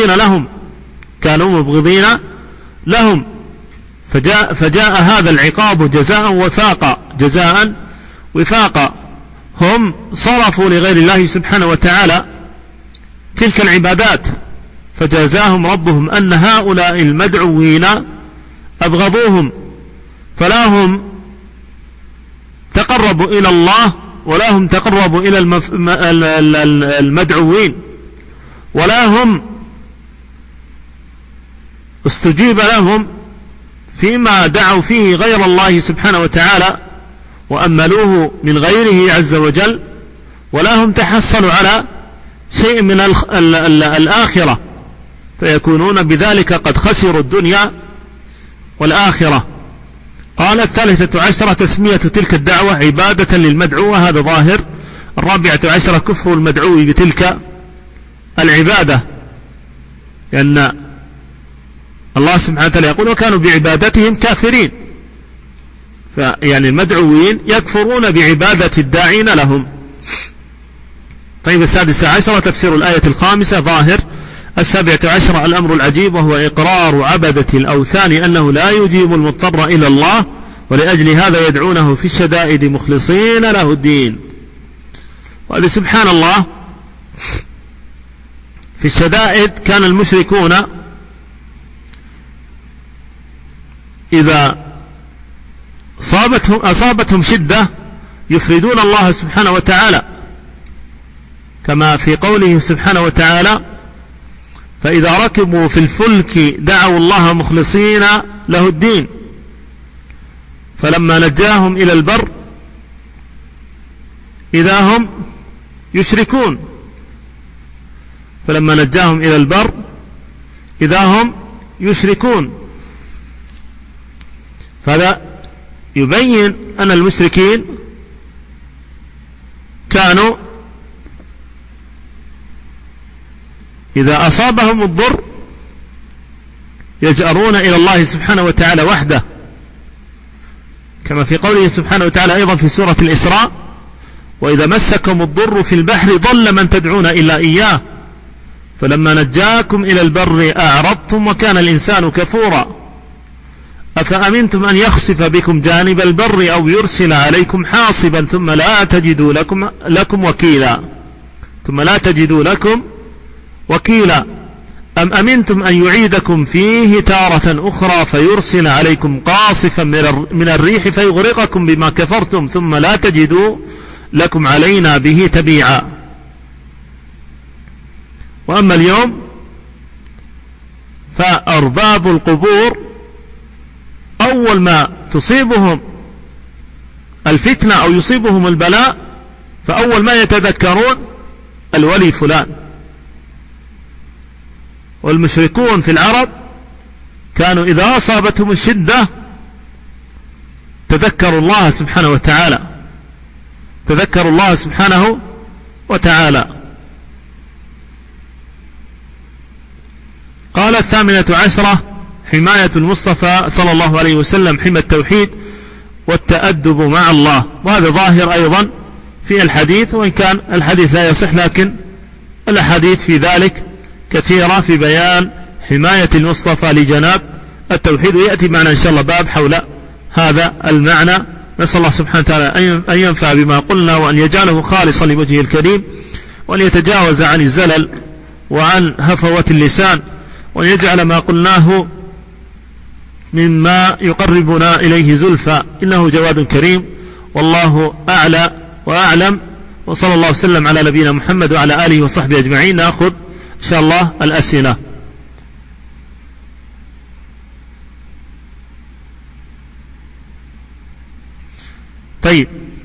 مبغضين لهم، فجاء هذا العقاب جزاء وفاقا. هم صرفوا لغير الله سبحانه وتعالى تلك العبادات، فجازاهم ربهم أن هؤلاء المدعوين أبغضوهم، فلا هم تقربوا إلى الله ولا هم تقربوا إلى المدعوين، ولا هم استجيب لهم فيما دعوا فيه غير الله سبحانه وتعالى وأملوه من غيره عز وجل، ولا هم تحصلوا على شيء من الآخرة، فيكونون بذلك قد خسروا الدنيا والآخرة. قال: 13 تسمية تلك الدعوة عبادة للمدعو، هذا ظاهر. 14 كفر المدعو بتلك العبادة، لأن الله سبحانه وتعالى يقول: وكانوا بعبادتهم كافرين، يعني المدعوين يكفرون بعبادة الداعين لهم. طيب 16 تفسير الآية 5 ظاهر. 17 الأمر العجيب، وهو إقرار عبدة الأوثان أنه لا يجيب المضطر إلى الله، ولأجل هذا يدعونه في الشدائد مخلصين له الدين. وهذا سبحان الله، في الشدائد كان المشركون إذا أصابتهم شدة يفردون الله سبحانه وتعالى، كما في قوله سبحانه وتعالى: فإذا ركبوا في الفلك دعوا الله مخلصين له الدين فلما نجاهم إلى البر إذا هم يشركون. فلما نجاهم إلى البر إذا هم يشركون. فهذا يبين أن المشركين كانوا إذا أصابهم الضر يجأرون إلى الله سبحانه وتعالى وحده، كما في قوله سبحانه وتعالى أيضا في سورة الإسراء: وإذا مسكم الضر في البحر ضل من تدعون إلا إياه فلما نجاكم إلى البر أعرضتم وكان الإنسان كفورا أفأمنتم أن يخسف بكم جانب البر أو يرسل عليكم حاصبا ثم لا تجدوا لكم وكيلا أم أمنتم أن يعيدكم فيه تارة أخرى فيرسل عليكم قاصفا من الريح فيغرقكم بما كفرتم ثم لا تجدوا لكم علينا به تبيعا. وأما اليوم فأرباب القبور أول ما تصيبهم الفتنة أو يصيبهم البلاء فأول ما يتذكرون الولي فلان. والمشركون في العرب كانوا إذا أصابتهم الشدة تذكروا الله سبحانه وتعالى. قال 18 حماية المصطفى صلى الله عليه وسلم حمى التوحيد والتأدب مع الله، وهذا ظاهر أيضا في الحديث، وإن كان الحديث لا يصح لكن الأحاديث في ذلك كثيرة في بيان حماية المصطفى لجناب التوحيد، ويأتي معنا إن شاء الله باب حول هذا المعنى. نسأل الله سبحانه وتعالى أن ينفع بما قلنا وأن يجعله خالصا لوجهه الكريم، وأن يتجاوز عن الزلل وعن هفوة اللسان، وأن يجعل ما قلناه مما يقربنا إليه زلفى، إنه جواد كريم. والله أعلى وأعلم، وصلى الله وسلم على نبينا محمد وعلى آله وصحبه أجمعين. نأخذ إن شاء الله الأسئلة. طيب،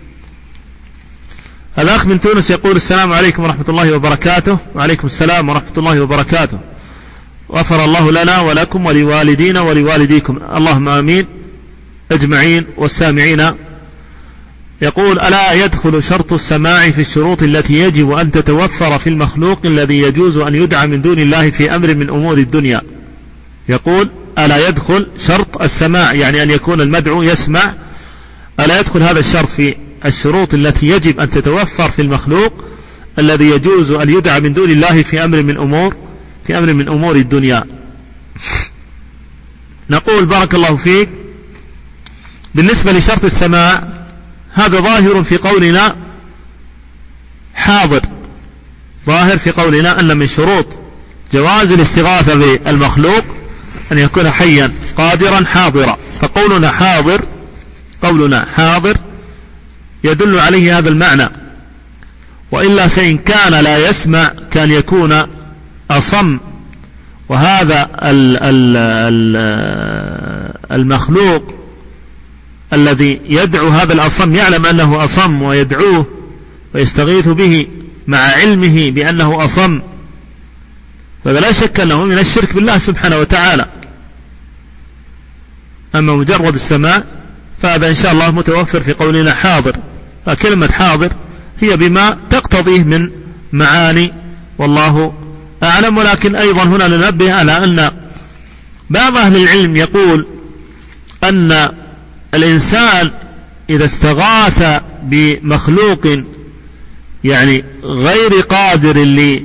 الأخ من تونس يقول: السلام عليكم ورحمة الله وبركاته. وعليكم السلام ورحمة الله وبركاته، غفر الله لنا ولكم ولوالدينا ولوالديكم، اللهم آمين أجمعين والسامعين. يقول: ألا يدخل شرط السماع في الشروط التي يجب أن تتوفر في المخلوق الذي يجوز أن يدعى من دون الله في أمر من أمور الدنيا؟ يقول: ألا يدخل شرط السماع، يعني أن يكون المدعو يسمع، ألا يدخل هذا الشرط في الشروط التي يجب أن تتوفر في المخلوق الذي يجوز أن يدعى من دون الله في أمر من أمور الدنيا؟ نقول: بارك الله فيك، بالنسبة لشرط السماع هذا ظاهر في قولنا حاضر، ظاهر في قولنا أن من شروط جواز الاستغاثة بالمخلوق أن يكون حيا قادرا حاضرا، فقولنا حاضر يدل عليه هذا المعنى. وإلا فإن كان لا يسمع كان يكون أصم، وهذا المخلوق الذي يدعو هذا الأصم يعلم أنه أصم ويدعوه ويستغيث به مع علمه بأنه أصم، فلا شك أنه من الشرك بالله سبحانه وتعالى. أما مجرد السماع فهذا إن شاء الله متوفر في قولنا حاضر، فكلمة حاضر هي بما تقتضيه من معاني، والله أعلم. ولكن أيضا هنا ننبه على أن بعض أهل العلم يقول أن الإنسان إذا استغاث بمخلوق يعني غير قادر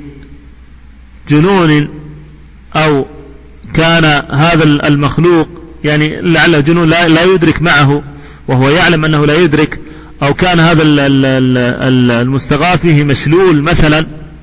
لجنون، أو كان هذا المخلوق يعني لعل جنون لا يدرك معه وهو يعلم أنه لا يدرك، أو كان هذا المستغاث به مشلول مثلا،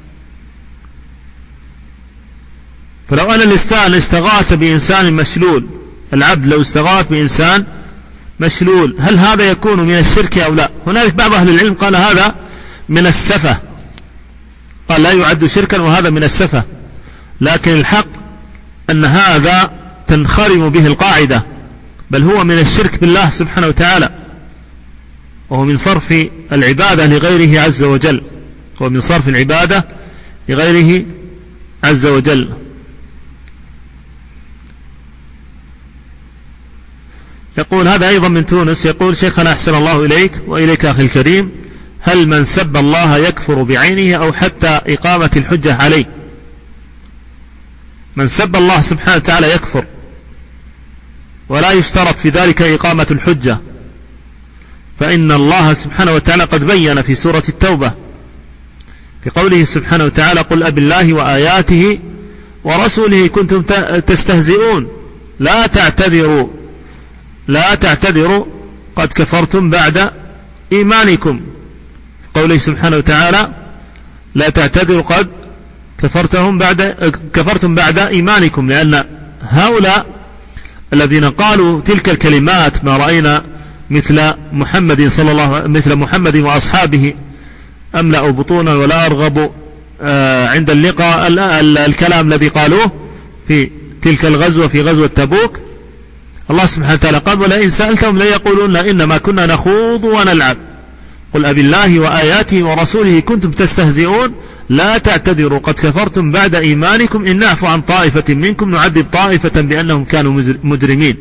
فلو أن الإنسان استغاث بإنسان مشلول، العبد لو استغاث بإنسان مشلول، هل هذا يكون من الشرك أو لا؟ هنالك بعض أهل العلم قال هذا من السفة، قال لا يعد شركا وهذا من السفة، لكن الحق أن هذا تنخرم به القاعدة، بل هو من الشرك بالله سبحانه وتعالى، وهو من صرف العبادة لغيره عز وجل، هو من صرف العبادة لغيره عز وجل. يقول هذا أيضا من تونس، يقول شيخنا أحسن الله إليك وإليك أخي الكريم، هل من سب الله يكفر بعينه أو حتى إقامة الحجة عليه؟ من سب الله سبحانه وتعالى يكفر، ولا يشترط في ذلك إقامة الحجة، فإن الله سبحانه وتعالى قد بين في سورة التوبة في قوله سبحانه وتعالى قل أب الله وآياته ورسوله كنتم تستهزئون لا تعتذروا قد كفرتم بعد إيمانكم، قوله سبحانه وتعالى لا تعتذروا قد كفرتم بعد إيمانكم، لأن هؤلاء الذين قالوا تلك الكلمات ما رأينا مثل محمد وأصحابه أملأ بطونا ولا أرغب عند اللقاء، الكلام الذي قالوه في تلك الغزوة في غزوة تبوك، الله سبحانه وتعالى قال ولئن سألتهم ليقولون إنما كنا نخوض ونلعب قل أبي الله وآياته ورسوله كنتم تستهزئون لا تعتذروا قد كفرتم بعد إيمانكم إن نعفو عن طائفة منكم نعذب طائفة بأنهم كانوا مجرمين.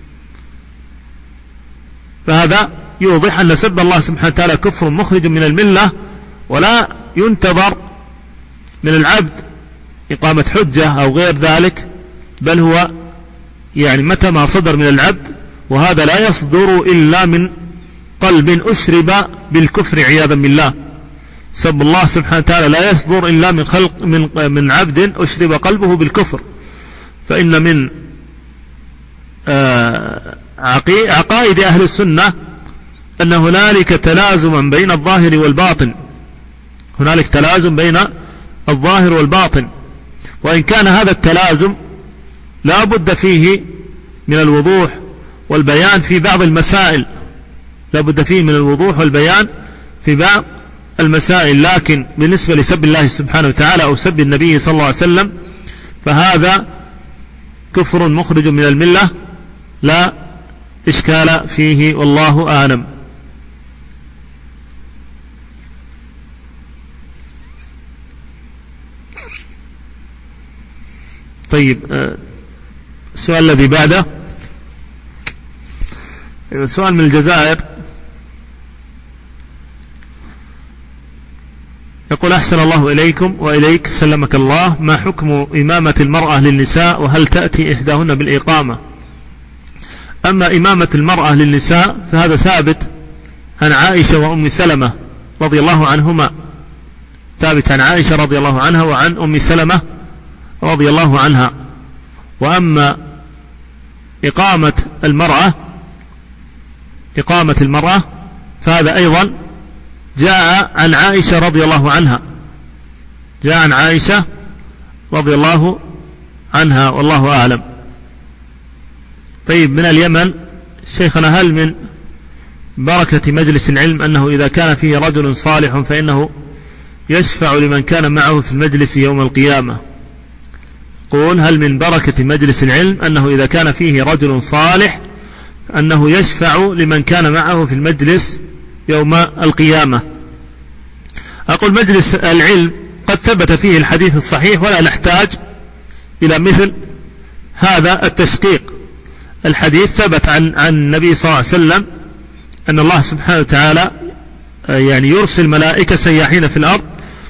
فهذا يوضح أن سب الله سبحانه وتعالى كفر مخرج من الملة، ولا ينتظر من العبد إقامة حجة أو غير ذلك، بل هو يعني متى ما صدر من العبد، وهذا لا يصدر إلا من قلب أشرب بالكفر عياذا بالله، سب الله سبحانه وتعالى لا يصدر إلا من عبد أشرب قلبه بالكفر، فإن من عقائد أهل السنة أن هنالك تلازما بين الظاهر والباطن، هنالك تلازم بين الظاهر والباطن، وإن كان هذا التلازم لا بد فيه من الوضوح والبيان في بعض المسائل، لا بد فيه من الوضوح والبيان في بعض المسائل، لكن بالنسبة لسب الله سبحانه وتعالى أو سب النبي صلى الله عليه وسلم فهذا كفر مخرج من الملة لا إشكال فيه، والله أعلم. طيب السؤال الذي بعده سؤال من الجزائر، يقول أحسن الله إليكم وإليك سلمك الله، ما حكم إمامة المرأة للنساء وهل تأتي إحداهن بالإقامة؟ أما إمامة المرأة للنساء فهذا ثابت عن عائشة وأم سلمة رضي الله عنهما، ثابت عن عائشة رضي الله عنها وعن أم سلمة رضي الله عنها. وأما إقامة المرأة فهذا أيضا جاء عن عائشة رضي الله عنها، جاء عن عائشة رضي الله عنها، والله أعلم. طيب من اليمن شيخنا، هل من بركة مجلس العلم أنه إذا كان فيه رجل صالح فإنه يشفع لمن كان معه في المجلس يوم القيامة؟ قول هل من بركة مجلس العلم أنه إذا كان فيه رجل صالح أنه يشفع لمن كان معه في المجلس يوم القيامة؟ أقول مجلس العلم قد ثبت فيه الحديث الصحيح ولا نحتاج إلى مثل هذا التشقيق. الحديث ثبت عن النبي صلى الله عليه وسلم أن الله سبحانه وتعالى يعني يرسل ملائكة سياحين في الأرض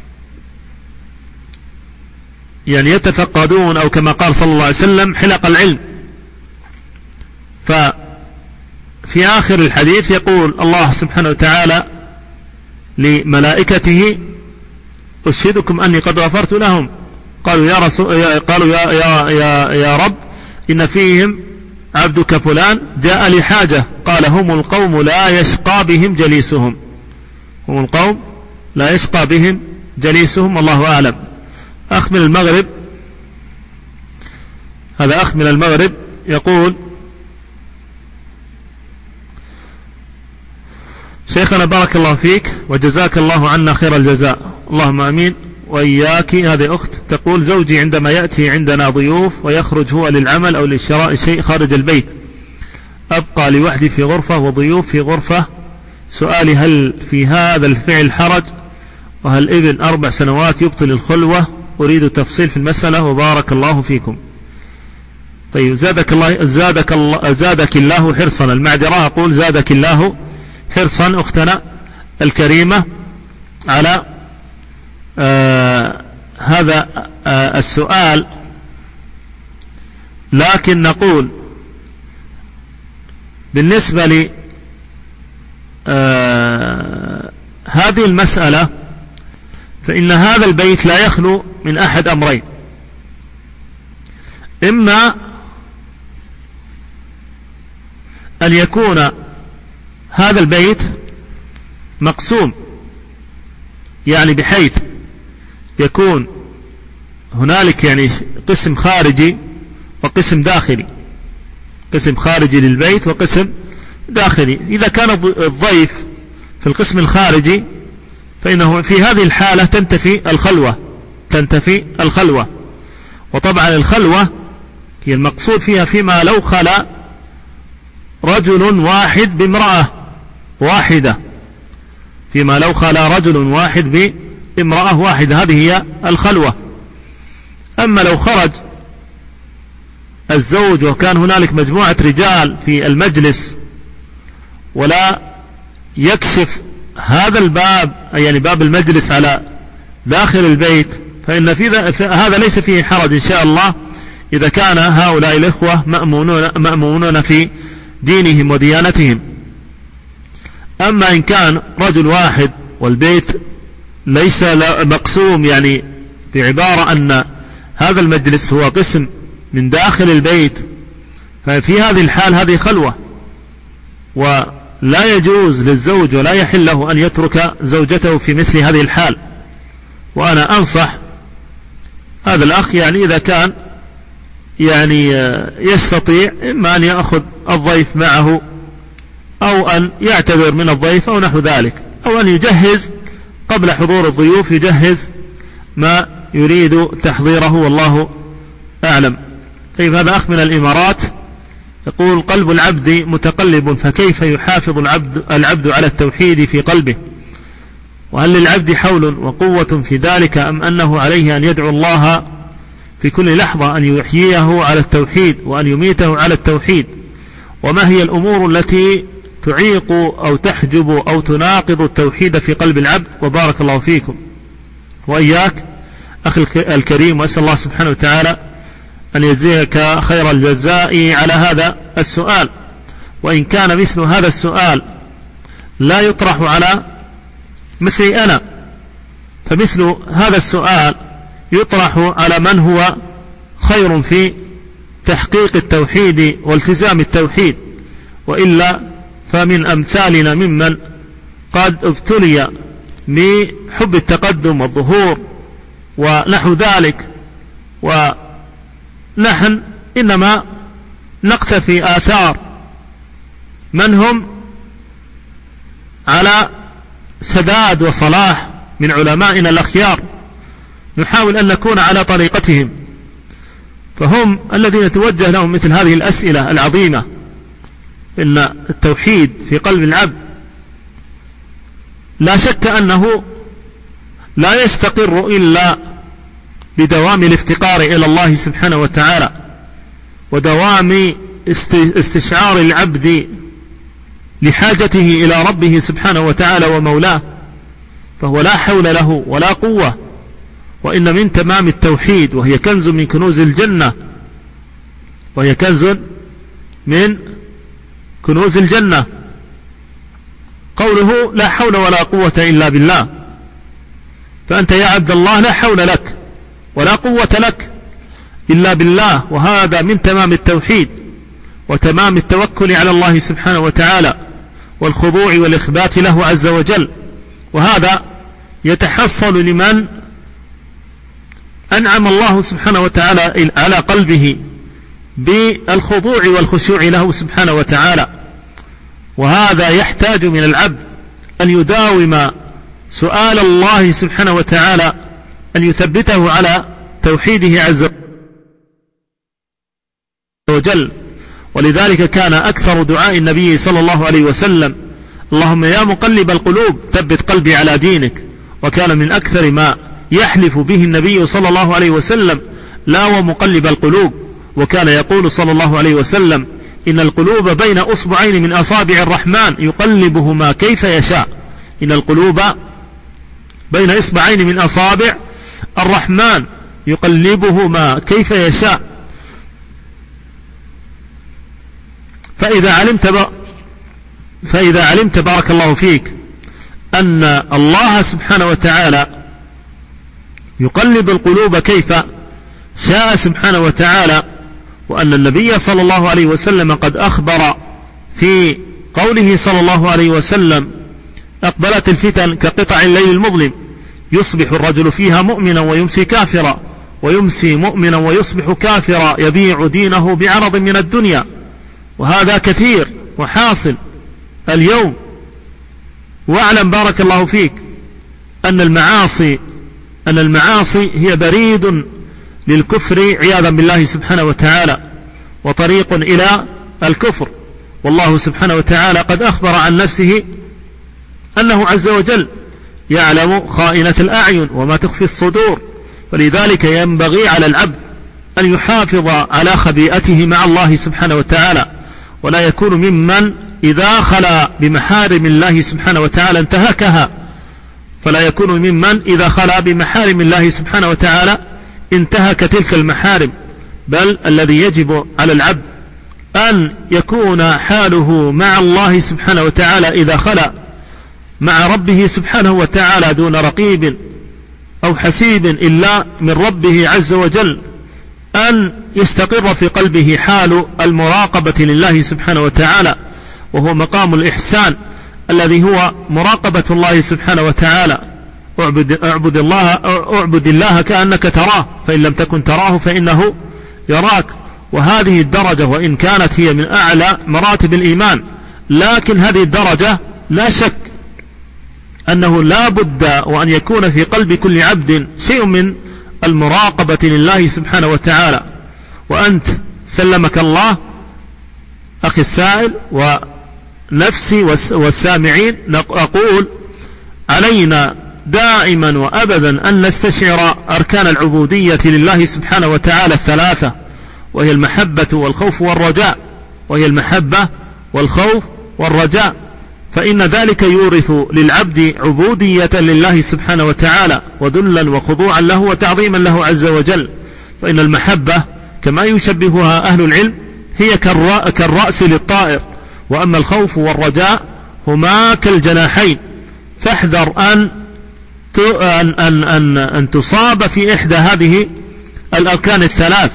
يعني يتفقدون، أو كما قال صلى الله عليه وسلم حلق العلم، في آخر الحديث يقول الله سبحانه وتعالى لملائكته أشهدكم أني قد غفرت لهم. قالوا يا رب إن فيهم عبدك فلان جاء لحاجة. قال هم القوم لا يشقى بهم جليسهم. هم القوم لا يشقى بهم جليسهم. الله أعلم. أخ من المغرب، هذا أخ من المغرب يقول: شيخنا بارك الله فيك وجزاك الله عنا خير الجزاء، اللهم أمين وإياك. هذه أخت تقول: زوجي عندما يأتي عندنا ضيوف ويخرج هو للعمل أو لشراء شيء خارج البيت أبقى لوحدي في غرفة وضيوف في غرفة. سؤالي: هل في هذا الفعل حرج؟ وهل ابن 4 سنوات يبطل الخلوة؟ أريد تفصيل في المسألة وبارك الله فيكم. طيب، زادك الله حرصا. المعذرة، أقول زادك الله حرصا أختنا الكريمة على هذا السؤال. لكن نقول بالنسبة لي هذه المسألة، فإن هذا البيت لا يخلو من أحد أمرين: إما أن يكون هذا البيت مقسوم، يعني بحيث يكون هنالك يعني قسم خارجي وقسم داخلي، قسم خارجي للبيت وقسم داخلي. إذا كان الضيف في القسم الخارجي فإنه في هذه الحالة تنتفي الخلوة. وطبعا الخلوة هي المقصود فيها فيما لو خلا رجل واحد بامرأة واحدة، فيما لو خلا رجل واحد بامرأة واحدة، هذه هي الخلوة. أما لو خرج الزوج وكان هنالك مجموعة رجال في المجلس ولا يكشف هذا الباب، يعني باب المجلس على داخل البيت، فإن هذا ليس فيه حرج إن شاء الله، إذا كان هؤلاء الإخوة مأمونون في دينهم وديانتهم. أما إن كان رجل واحد والبيت ليس مقسوم، يعني بعبارة أن هذا المجلس هو قسم من داخل البيت، ففي هذه الحال هذه خلوة، ولا يجوز للزوج ولا يحل له أن يترك زوجته في مثل هذه الحال. وأنا أنصح هذا الأخ، يعني إذا كان يعني يستطيع، إما أن يأخذ الضيف معه أو أن يعتذر من الضيف أو نحو ذلك، أو أن يجهز قبل حضور الضيوف، يجهز ما يريد تحضيره، والله أعلم. طيب، هذا أخ من الإمارات يقول: قلب العبد متقلب، فكيف يحافظ العبد على التوحيد في قلبه؟ وهل للعبد حول وقوة في ذلك، أم أنه عليه أن يدعو الله في كل لحظة أن يحييه على التوحيد وأن يميته على التوحيد؟ وما هي الأمور التي تعيق أو تحجب أو تناقض التوحيد في قلب العبد؟ وبارك الله فيكم وإياك أخي الكريم، وأسأل الله سبحانه وتعالى أن يجزيك خير الجزاء على هذا السؤال. وإن كان مثل هذا السؤال لا يطرح على مثلي أنا، فمثل هذا السؤال يطرح على من هو خير في تحقيق التوحيد والتزام التوحيد، وإلا فمن أمثالنا ممن قد ابتلي بحب التقدم والظهور ونحو ذلك، ونحن إنما نقتفي آثار من هم على سداد وصلاح من علمائنا الأخيار، نحاول أن نكون على طريقتهم، فهم الذين توجه لهم مثل هذه الأسئلة العظيمة. إن التوحيد في قلب العبد لا شك أنه لا يستقر إلا بدوام الافتقار إلى الله سبحانه وتعالى، ودوام استشعار العبد لحاجته إلى ربه سبحانه وتعالى ومولاه، فهو لا حول له ولا قوة. وإن من تمام التوحيد، وهي كنز من كنوز الجنة، وهي كنز من كنوز الجنة. قوله لا حول ولا قوة إلا بالله، فأنت يا عبد الله لا حول لك ولا قوة لك إلا بالله، وهذا من تمام التوحيد وتمام التوكل على الله سبحانه وتعالى والخضوع والإخبات له عز وجل. وهذا يتحصل لمن أنعم الله سبحانه وتعالى على قلبه بالخضوع والخشوع له سبحانه وتعالى. وهذا يحتاج من العبد أن يداوم سؤال الله سبحانه وتعالى أن يثبته على توحيده عز وجل. ولذلك كان أكثر دعاء النبي صلى الله عليه وسلم اللهم يا مقلب القلوب ثبت قلبي على دينك. وكان من أكثر ما يحلف به النبي صلى الله عليه وسلم لا ومقلب القلوب. وكان يقول صلى الله عليه وسلم إن القلوب بين أصبعين من أصابع الرحمن يقلبهما كيف يشاء. إن القلوب بين إصبعين من أصابع الرحمن يقلبهما كيف يشاء. فإذا علمت بارك الله فيك أن الله سبحانه وتعالى يقلب القلوب كيف شاء سبحانه وتعالى، وأن النبي صلى الله عليه وسلم قد أخبر في قوله صلى الله عليه وسلم أقبلت الفتن كقطع الليل المظلم يصبح الرجل فيها مؤمنا ويمسي كافرا، ويمسي مؤمنا ويصبح كافرا، يبيع دينه بعرض من الدنيا. وهذا كثير وحاصل اليوم. واعلم بارك الله فيك أن المعاصي هي بريد للكفر عياذا بالله سبحانه وتعالى، وطريق إلى الكفر. والله سبحانه وتعالى قد أخبر عن نفسه أنه عز وجل يعلم خائنة الأعين وما تخفي الصدور. فلذلك ينبغي على العبد أن يحافظ على خبيئته مع الله سبحانه وتعالى، ولا يكون ممن إذا خلا بمحارم الله سبحانه وتعالى انتهكها. فلا يكون ممن إذا خلا بمحارم الله سبحانه وتعالى انتهك تلك المحارم، بل الذي يجب على العبد أن يكون حاله مع الله سبحانه وتعالى إذا خلا مع ربه سبحانه وتعالى دون رقيب أو حسيب إلا من ربه عز وجل، أن يستقر في قلبه حال المراقبة لله سبحانه وتعالى، وهو مقام الإحسان الذي هو مراقبة الله سبحانه وتعالى. اعبد الله كأنك تراه، فإن لم تكن تراه فإنه يراك. وهذه الدرجة وإن كانت هي من أعلى مراتب الإيمان، لكن هذه الدرجة لا شك أنه لا بد وأن يكون في قلب كل عبد شيء من المراقبة لله سبحانه وتعالى. وأنت سلمك الله أخي السائل ونفسي والسامعين، أقول علينا دائما وأبدا أن نستشعر أركان العبودية لله سبحانه وتعالى الثلاثة، وهي المحبة والخوف والرجاء، وهي المحبة والخوف والرجاء. فإن ذلك يورث للعبد عبودية لله سبحانه وتعالى، وذلا وخضوعا له وتعظيما له عز وجل. فإن المحبة كما يشبهها أهل العلم هي كالرأس للطائر، وأما الخوف والرجاء هما كالجناحين. فاحذر أن تصاب في إحدى هذه الأركان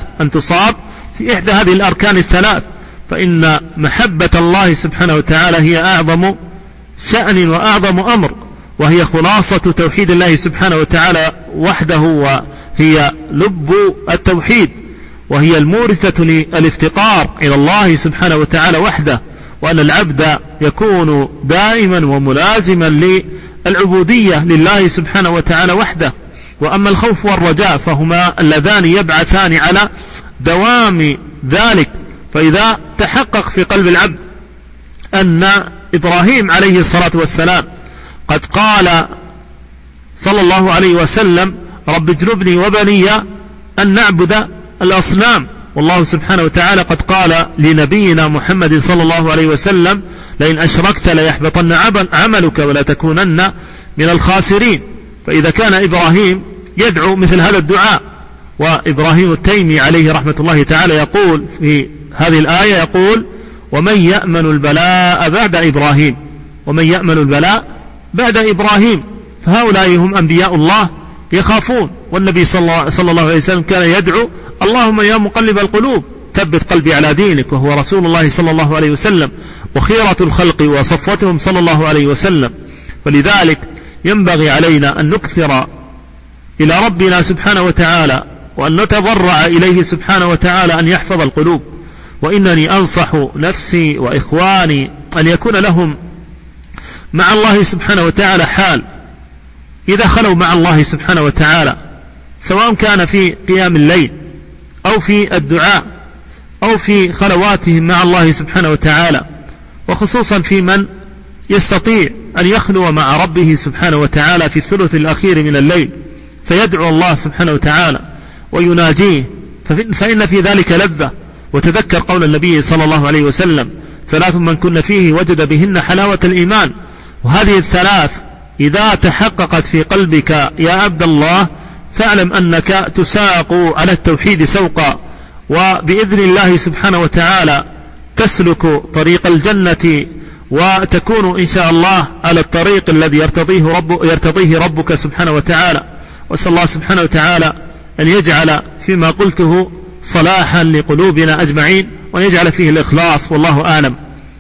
الثلاث، فإن محبة الله سبحانه وتعالى هي أعظم شأن وأعظم أمر، وهي خلاصة توحيد الله سبحانه وتعالى وحده، وهي لب التوحيد، وهي المورثة للافتقار إلى الله سبحانه وتعالى وحده، وأن العبد يكون دائما وملازما للعبودية لله سبحانه وتعالى وحده. وأما الخوف والرجاء فهما اللذان يبعثان على دوام ذلك. فإذا تحقق في قلب العبد أن إبراهيم عليه الصلاة والسلام قد قال صلى الله عليه وسلم رب اجنبني وبني أن نعبد الأصنام، والله سبحانه وتعالى قد قال لنبينا محمد صلى الله عليه وسلم لئن أشركت ليحبطن عملك ولا تكونن من الخاسرين. فإذا كان إبراهيم يدعو مثل هذا الدعاء، وإبراهيم التيمي عليه رحمة الله تعالى يقول في هذه الآية، يقول ومن يأمن البلاء بعد إبراهيم، ومن يأمن البلاء بعد إبراهيم. فهؤلاء هم أنبياء الله يخافون. والنبي صلى الله عليه وسلم كان يدعو: اللهم يا مقلب القلوب ثبت قلبي على دينك، وهو رسول الله صلى الله عليه وسلم وخيرة الخلق وصفوتهم صلى الله عليه وسلم. فلذلك ينبغي علينا أن نكثر إلى ربنا سبحانه وتعالى، وأن نتضرع إليه سبحانه وتعالى أن يحفظ القلوب. وإنني أنصح نفسي وإخواني أن يكون لهم مع الله سبحانه وتعالى حال إذا خلوا مع الله سبحانه وتعالى، سواء كان في قيام الليل أو في الدعاء أو في خلواتهم مع الله سبحانه وتعالى، وخصوصا في من يستطيع أن يخلو مع ربه سبحانه وتعالى في الثلث الأخير من الليل، فيدعو الله سبحانه وتعالى ويناجيه، فإن في ذلك لذة. وتذكر قول النبي صلى الله عليه وسلم: 3 من كن فيه وجد بهن حلاوة الإيمان. وهذه الثلاث إذا تحققت في قلبك يا عبد الله فاعلم أنك تساق على التوحيد سوقا، وبإذن الله سبحانه وتعالى تسلك طريق الجنة، وتكون إن شاء الله على الطريق الذي يرتضيه ربك سبحانه وتعالى. وأسأل الله سبحانه وتعالى أن يجعل فيما قلته صلاحا لقلوبنا أجمعين، وأن يجعل فيه الإخلاص، والله أعلم.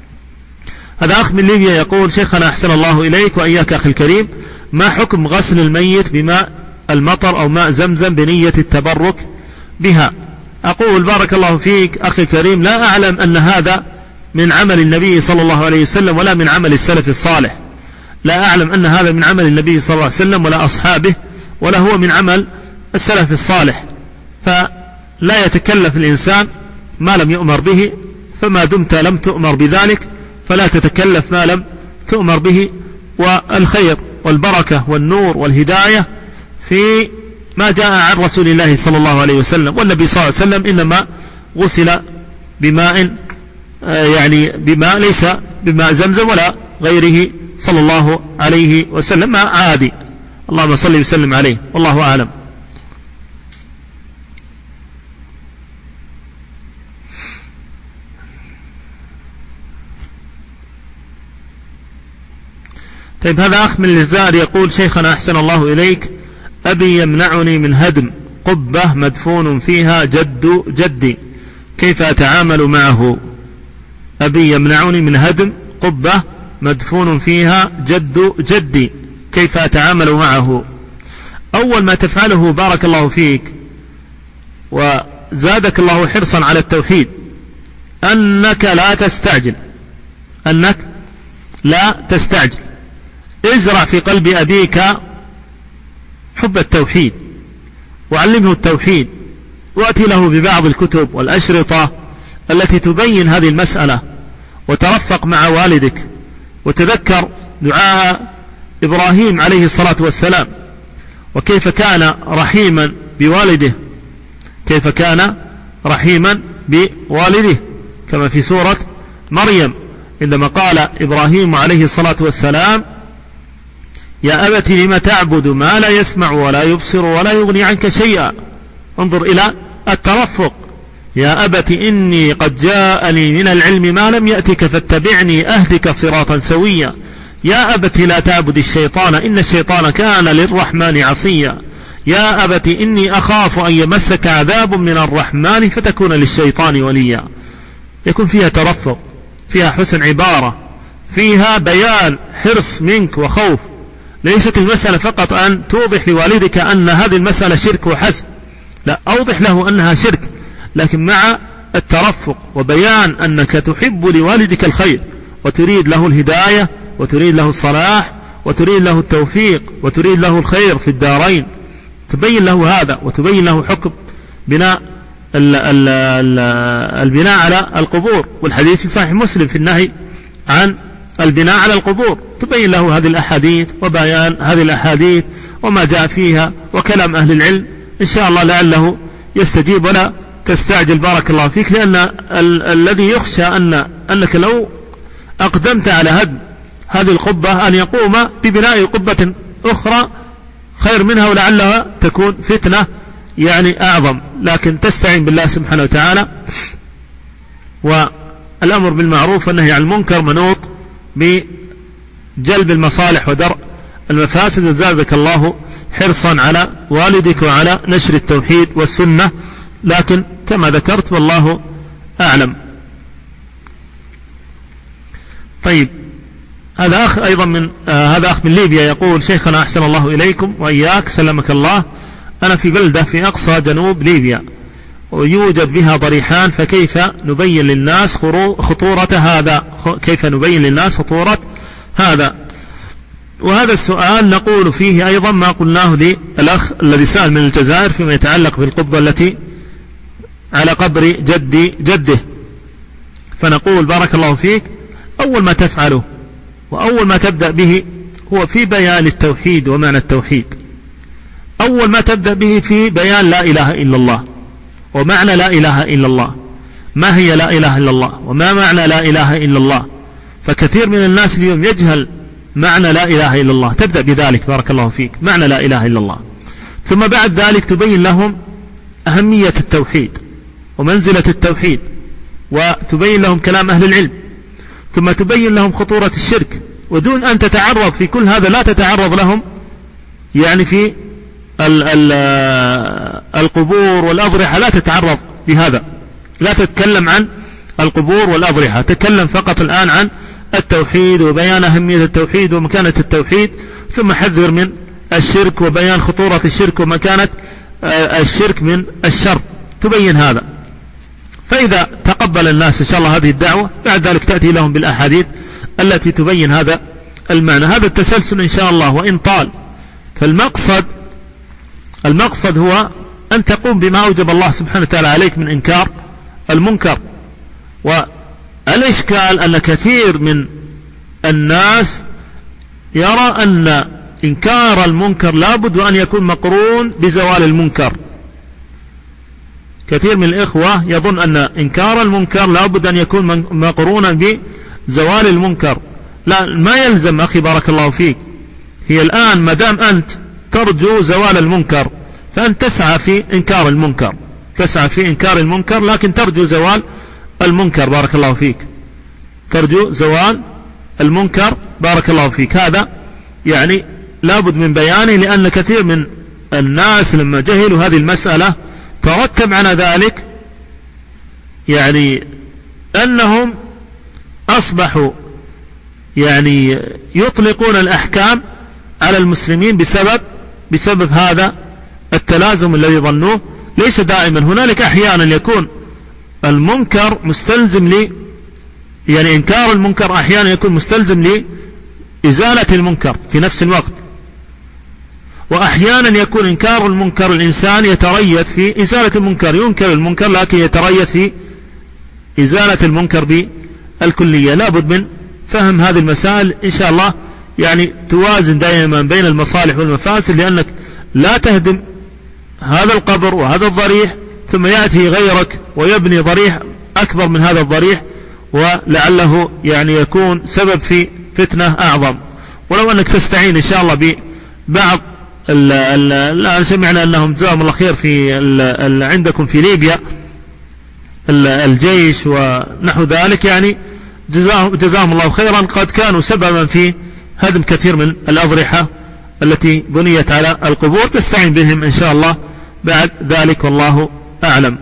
هذا أخ من ليبيا يقول: شيخنا أحسن الله إليك وإياك أخي الكريم، ما حكم غسل الميت بماء المطر أو ماء زمزم بنية التبرك بها؟ أقول: بارك الله فيك أخي الكريم، لا أعلم أن هذا من عمل النبي صلى الله عليه وسلم ولا من عمل السلف الصالح. لا أعلم أن هذا من عمل النبي صلى الله عليه وسلم ولا أصحابه، ولا هو من عمل السلف الصالح. فلا يتكلف الإنسان ما لم يؤمر به، فما دمت لم تؤمر بذلك فلا تتكلف ما لم تؤمر به. والخير والبركة والنور والهداية في ما جاء عن رسول الله صلى الله عليه وسلم. والنبي صلى الله عليه وسلم إنما غسل بماء بماء ليس بماء زمزم ولا غيره صلى الله عليه وسلم، ماء عادي. اللهم صل وسلم عليه، والله أعلم. طيب، هذا أخ من الجزائر يقول: شيخنا أحسن الله إليك، أبي يمنعني من هدم قبة مدفون فيها جد جدي، كيف أتعامل معه؟ أبي يمنعني من هدم قبة مدفون فيها جد جدي، كيف أتعامل معه؟ أول ما تفعله بارك الله فيك وزادك الله حرصا على التوحيد أنك لا تستعجل. ازرع في قلب أبيك حب التوحيد، وعلمه التوحيد، وأتي له ببعض الكتب والأشرطة التي تبين هذه المسألة، وترفق مع والدك، وتذكر دعاء إبراهيم عليه الصلاة والسلام، وكيف كان رحيما بوالده، كيف كان رحيما بوالده، كما في سورة مريم عندما قال إبراهيم عليه الصلاة والسلام: يا أبت لم تعبد ما لا يسمع ولا يبصر ولا يغني عنك شيئا. انظر إلى الترفق: يا أبت إني قد جاءني من العلم ما لم يأتك فاتبعني أهدك صراطا سويا. يا أبت لا تعبد الشيطان إن الشيطان كان للرحمن عصيا. يا أبت إني أخاف أن يمسك عذاب من الرحمن فتكون للشيطان وليا. يكون فيها ترفق، فيها حسن عبارة، فيها بيان حرص منك وخوف. ليست المسألة فقط أن توضح لوالدك أن هذه المسألة شرك وحسب، لا، أوضح له أنها شرك، لكن مع الترفق وبيان أنك تحب لوالدك الخير، وتريد له الهداية، وتريد له الصلاح، وتريد له التوفيق، وتريد له الخير في الدارين. تبين له هذا، وتبين له حكم بناء البناء على القبور، والحديث في صحيح مسلم في النهي عن البناء على القبور. تبين له هذه الأحاديث، وبيان هذه الأحاديث وما جاء فيها، وكلام أهل العلم، إن شاء الله لعله يستجيب. ولا تستعجل بارك الله فيك، لأن الذي يخشى أنك لو أقدمت على هدم هذه القبة أن يقوم ببناء قبة أخرى خير منها، ولعلها تكون فتنة أعظم. لكن تستعين بالله سبحانه وتعالى الأمر بالمعروف والنهي عن المنكر منوط بجلب المصالح ودرء المفاسد. زادك الله حرصا على والدك وعلى نشر التوحيد والسنة، لكن كما ذكرت والله أعلم. طيب، هذا أخ أيضا هذا أخ من ليبيا يقول: شيخنا أحسن الله إليكم وإياك سلمك الله، أنا في بلدة في أقصى جنوب ليبيا ويوجد بها ضريحان، فكيف نبين للناس خطورة هذا؟ كيف نبين للناس خطورة هذا؟ وهذا السؤال نقول فيه أيضا ما قلناه للأخ الذي سأل من الجزائر فيما يتعلق بالقبة التي على قبر جده. فنقول بارك الله فيك، أول ما تفعله وأول ما تبدأ به هو في بيان التوحيد ومعنى التوحيد. أول ما تبدأ به في بيان لا إله إلا الله ومعنى لا إله إلا الله. ما هي لا إله إلا الله وما معنى لا إله إلا الله؟ فكثير من الناس اليوم يجهل معنى لا إله إلا الله. تبدأ بذلك بارك الله فيك، معنى لا إله إلا الله، ثم بعد ذلك تبين لهم أهمية التوحيد ومنزلة التوحيد، وتبين لهم كلام أهل العلم، ثم تبين لهم خطورة الشرك، ودون أن تتعرض في كل هذا، لا تتعرض لهم يعني في القبور والأضرحة، لا تتعرض بهذا، لا تتكلم عن القبور والأضرحة، تكلم فقط الآن عن التوحيد وبيان أهمية التوحيد ومكانة التوحيد، ثم حذر من الشرك وبيان خطورة الشرك ومكانة الشرك من الشر، تبين هذا. فإذا تقبل الناس إن شاء الله هذه الدعوة، بعد ذلك تأتي لهم بالأحاديث التي تبين هذا المعنى. هذا التسلسل إن شاء الله وإن طال، فالمقصد هو أن تقوم بما أوجب الله سبحانه وتعالى عليك من إنكار المنكر. والإشكال أن كثير من الناس يرى أن إنكار المنكر لابد أن يكون مقرون بزوال المنكر. كثير من الإخوة يظن أن إنكار المنكر لابد أن يكون مقرونا بزوال المنكر. لا، ما يلزم أخي بارك الله فيك. هي الآن مدام أنت ترجو زوال المنكر فأنت تسعى في إنكار المنكر، تسعى في إنكار المنكر، لكن ترجو زوال المنكر بارك الله فيك، ترجو زوال المنكر بارك الله فيك. هذا يعني لابد من بيانه، لأن كثير من الناس لما جهلوا هذه المسألة ترتب على ذلك يعني أنهم أصبحوا يعني يطلقون الأحكام على المسلمين بسبب هذا التلازم الذي ظنوه. ليس دائما، هنالك أحيانا يكون المنكر مستلزم يعني إنكار المنكر أحيانا يكون مستلزم لإزالة المنكر في نفس الوقت، وأحيانا يكون إنكار المنكر الإنسان يتريث في إزالة المنكر، ينكر المنكر لكن يتريث في إزالة المنكر بالكلية. لابد من فهم هذه المسائل إن شاء الله، يعني توازن دائما بين المصالح والمفاسد، لأنك لا تهدم هذا القبر وهذا الضريح ثم يأتي غيرك ويبني ضريح أكبر من هذا الضريح، ولعله يعني يكون سبب في فتنة أعظم. ولو أنك تستعين إن شاء الله ببعض الآن سمعنا أنهم جزاهم الله خير في عندكم في ليبيا الجيش ونحو ذلك، يعني جزاهم الله خيرا، قد كانوا سببا في هدم كثير من الأضرحة التي بنيت على القبور، تستعين بهم إن شاء الله بعد ذلك والله أعلم.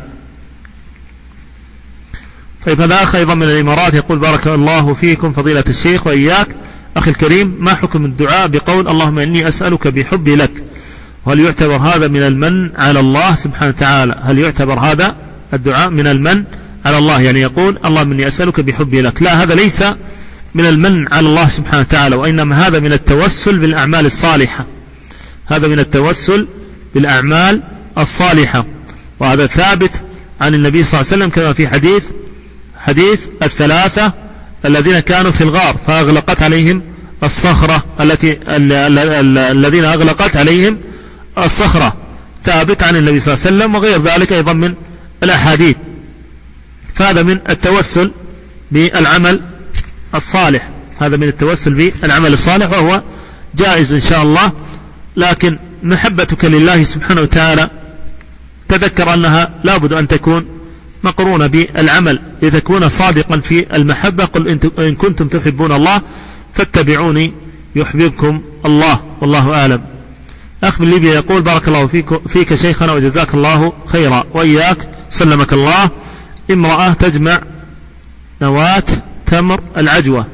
طيب، هذا أخ أيضا من الإمارات يقول: بارك الله فيكم فضيلة الشيخ وإياك أخي الكريم، ما حكم الدعاء بقول اللهم إني أسألك بحبي لك؟ وهل يعتبر هذا من المن على الله سبحانه وتعالى؟ هل يعتبر هذا الدعاء من المن على الله؟ يعني يقول اللهم إني أسألك بحبي لك. لا، هذا ليس من المن على الله سبحانه وتعالى، وإنما هذا من التوسل بالأعمال الصالحة، هذا من التوسل بالأعمال الصالحة، وهذا ثابت عن النبي صلى الله عليه وسلم كما في حديث الثلاثة الذين كانوا في الغار فأغلقت عليهم الصخرة الذين أغلقت عليهم الصخرة، ثابت عن النبي صلى الله عليه وسلم، وغير ذلك أيضا من الأحاديث. فهذا من التوسل بالعمل الصالح، هذا من التوسل بالعمل الصالح، وهو جائز إن شاء الله. لكن محبتك لله سبحانه وتعالى تذكر أنها لابد أن تكون مقرونة بالعمل لتكون صادقا في المحبة. قل إن كنتم تحبون الله فاتبعوني يحببكم الله والله أعلم. أخ من ليبيا يقول: بارك الله فيك شيخنا وجزاك الله خيرا وإياك سلمك الله. امرأة تجمع نواة تمر العجوة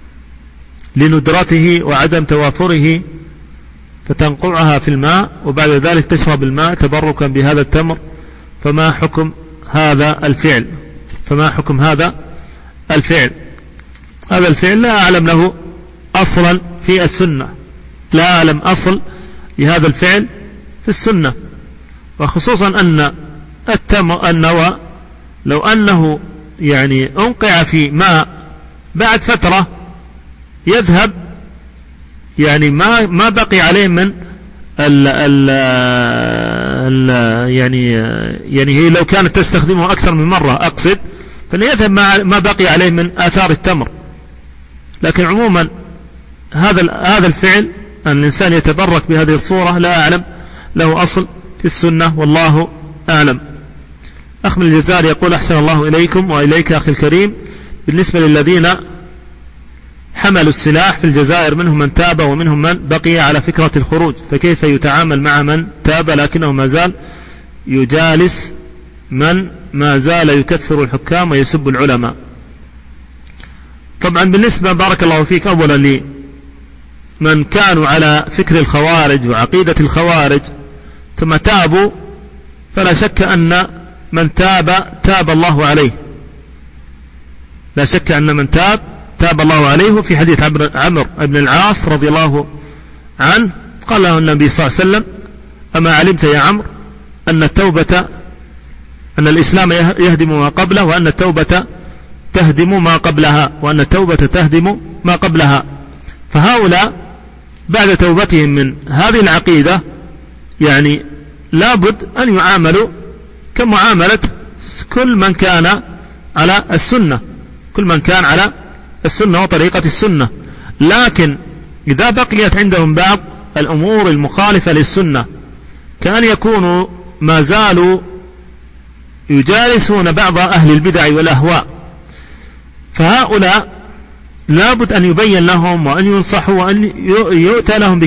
لندرته وعدم توافره فتنقعها في الماء وبعد ذلك تشرب الماء تبركا بهذا التمر، فما حكم هذا الفعل؟ هذا الفعل لا أعلم له أصلا في السنة، لا أعلم أصل لهذا الفعل في السنة، وخصوصا أن النوى لو أنه يعني أنقع في ماء بعد فترة يذهب، يعني ما بقي عليه من يعني هي لو كانت تستخدمه أكثر من مرة أقصد فليذهب ما بقي عليه من آثار التمر. لكن عموما هذا الفعل أن الإنسان يتبرك بهذه الصورة لا أعلم له أصل في السنة والله أعلم. أخ من الجزائر يقول: أحسن الله إليكم وإليك أخي الكريم، بالنسبة للذين حملوا السلاح في الجزائر منهم من تاب ومنهم من بقي على فكرة الخروج، فكيف يتعامل مع من تاب لكنه ما زال يجالس من ما زال يكفر الحكام ويسب العلماء؟ طبعا بالنسبة بارك الله فيك أولا لمن كانوا على فكر الخوارج وعقيدة الخوارج ثم تابوا، فلا شك أن من تاب الله عليه، لا شك أن من تاب الله عليه. وفي حديث عمرو بن العاص رضي الله عنه قال له النبي صلى الله عليه وسلم: أما علمت يا عمرو أن الإسلام يهدم ما قبله وأن التوبة تهدم ما قبلها فهؤلاء بعد توبتهم من هذه العقيدة يعني لابد أن يعاملوا كمعاملة كل من كان على السنة وطريقة السنة. لكن إذا بقيت عندهم بعض الأمور المخالفة للسنة كأن يكونوا ما زالوا يجالسون بعض أهل البدع والأهواء، فهؤلاء لابد أن يبين لهم وأن ينصحوا وأن يؤتى لهم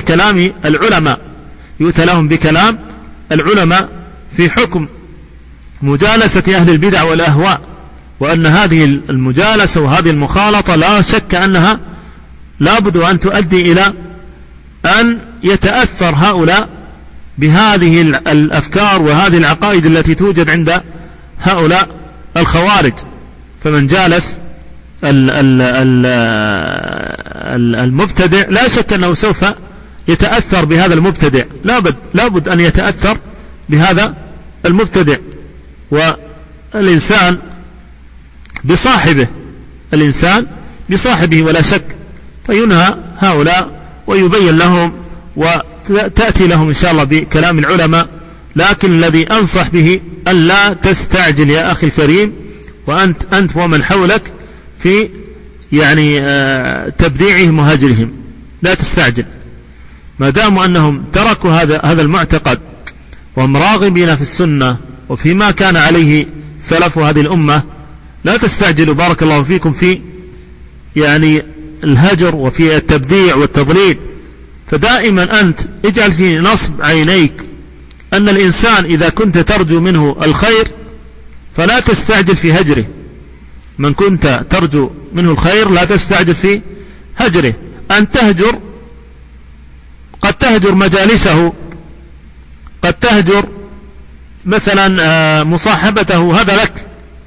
بكلام العلماء في حكم مجالسة أهل البدع والأهواء، وأن هذه المجالسة وهذه المخالطة لا شك أنها لابد أن تؤدي إلى أن يتأثر هؤلاء بهذه الأفكار وهذه العقائد التي توجد عند هؤلاء الخوارج. فمن جالس المبتدع لا شك أنه سوف يتأثر بهذا المبتدع، لابد أن يتأثر بهذا المبتدع. والإنسان بصاحبه ولا شك، فينهى هؤلاء ويبين لهم وتأتي لهم إن شاء الله بكلام العلماء. لكن الذي أنصح به أن لا تستعجل يا أخي الكريم، وأنت ومن حولك في يعني تبديعهم وهجرهم، لا تستعجل ما داموا أنهم تركوا هذا المعتقد وهم راغبين في السنة وفيما كان عليه سلف هذه الأمة. لا تستعجلوا بارك الله فيكم في يعني الهجر وفي التبديع والتضليل. فدائما أنت اجعل في نصب عينيك أن الإنسان إذا كنت ترجو منه الخير فلا تستعجل في هجره. من كنت ترجو منه الخير لا تستعجل في هجره. أن تهجر، قد تهجر مجالسه، قد تهجر مثلا مصاحبته، هذا لك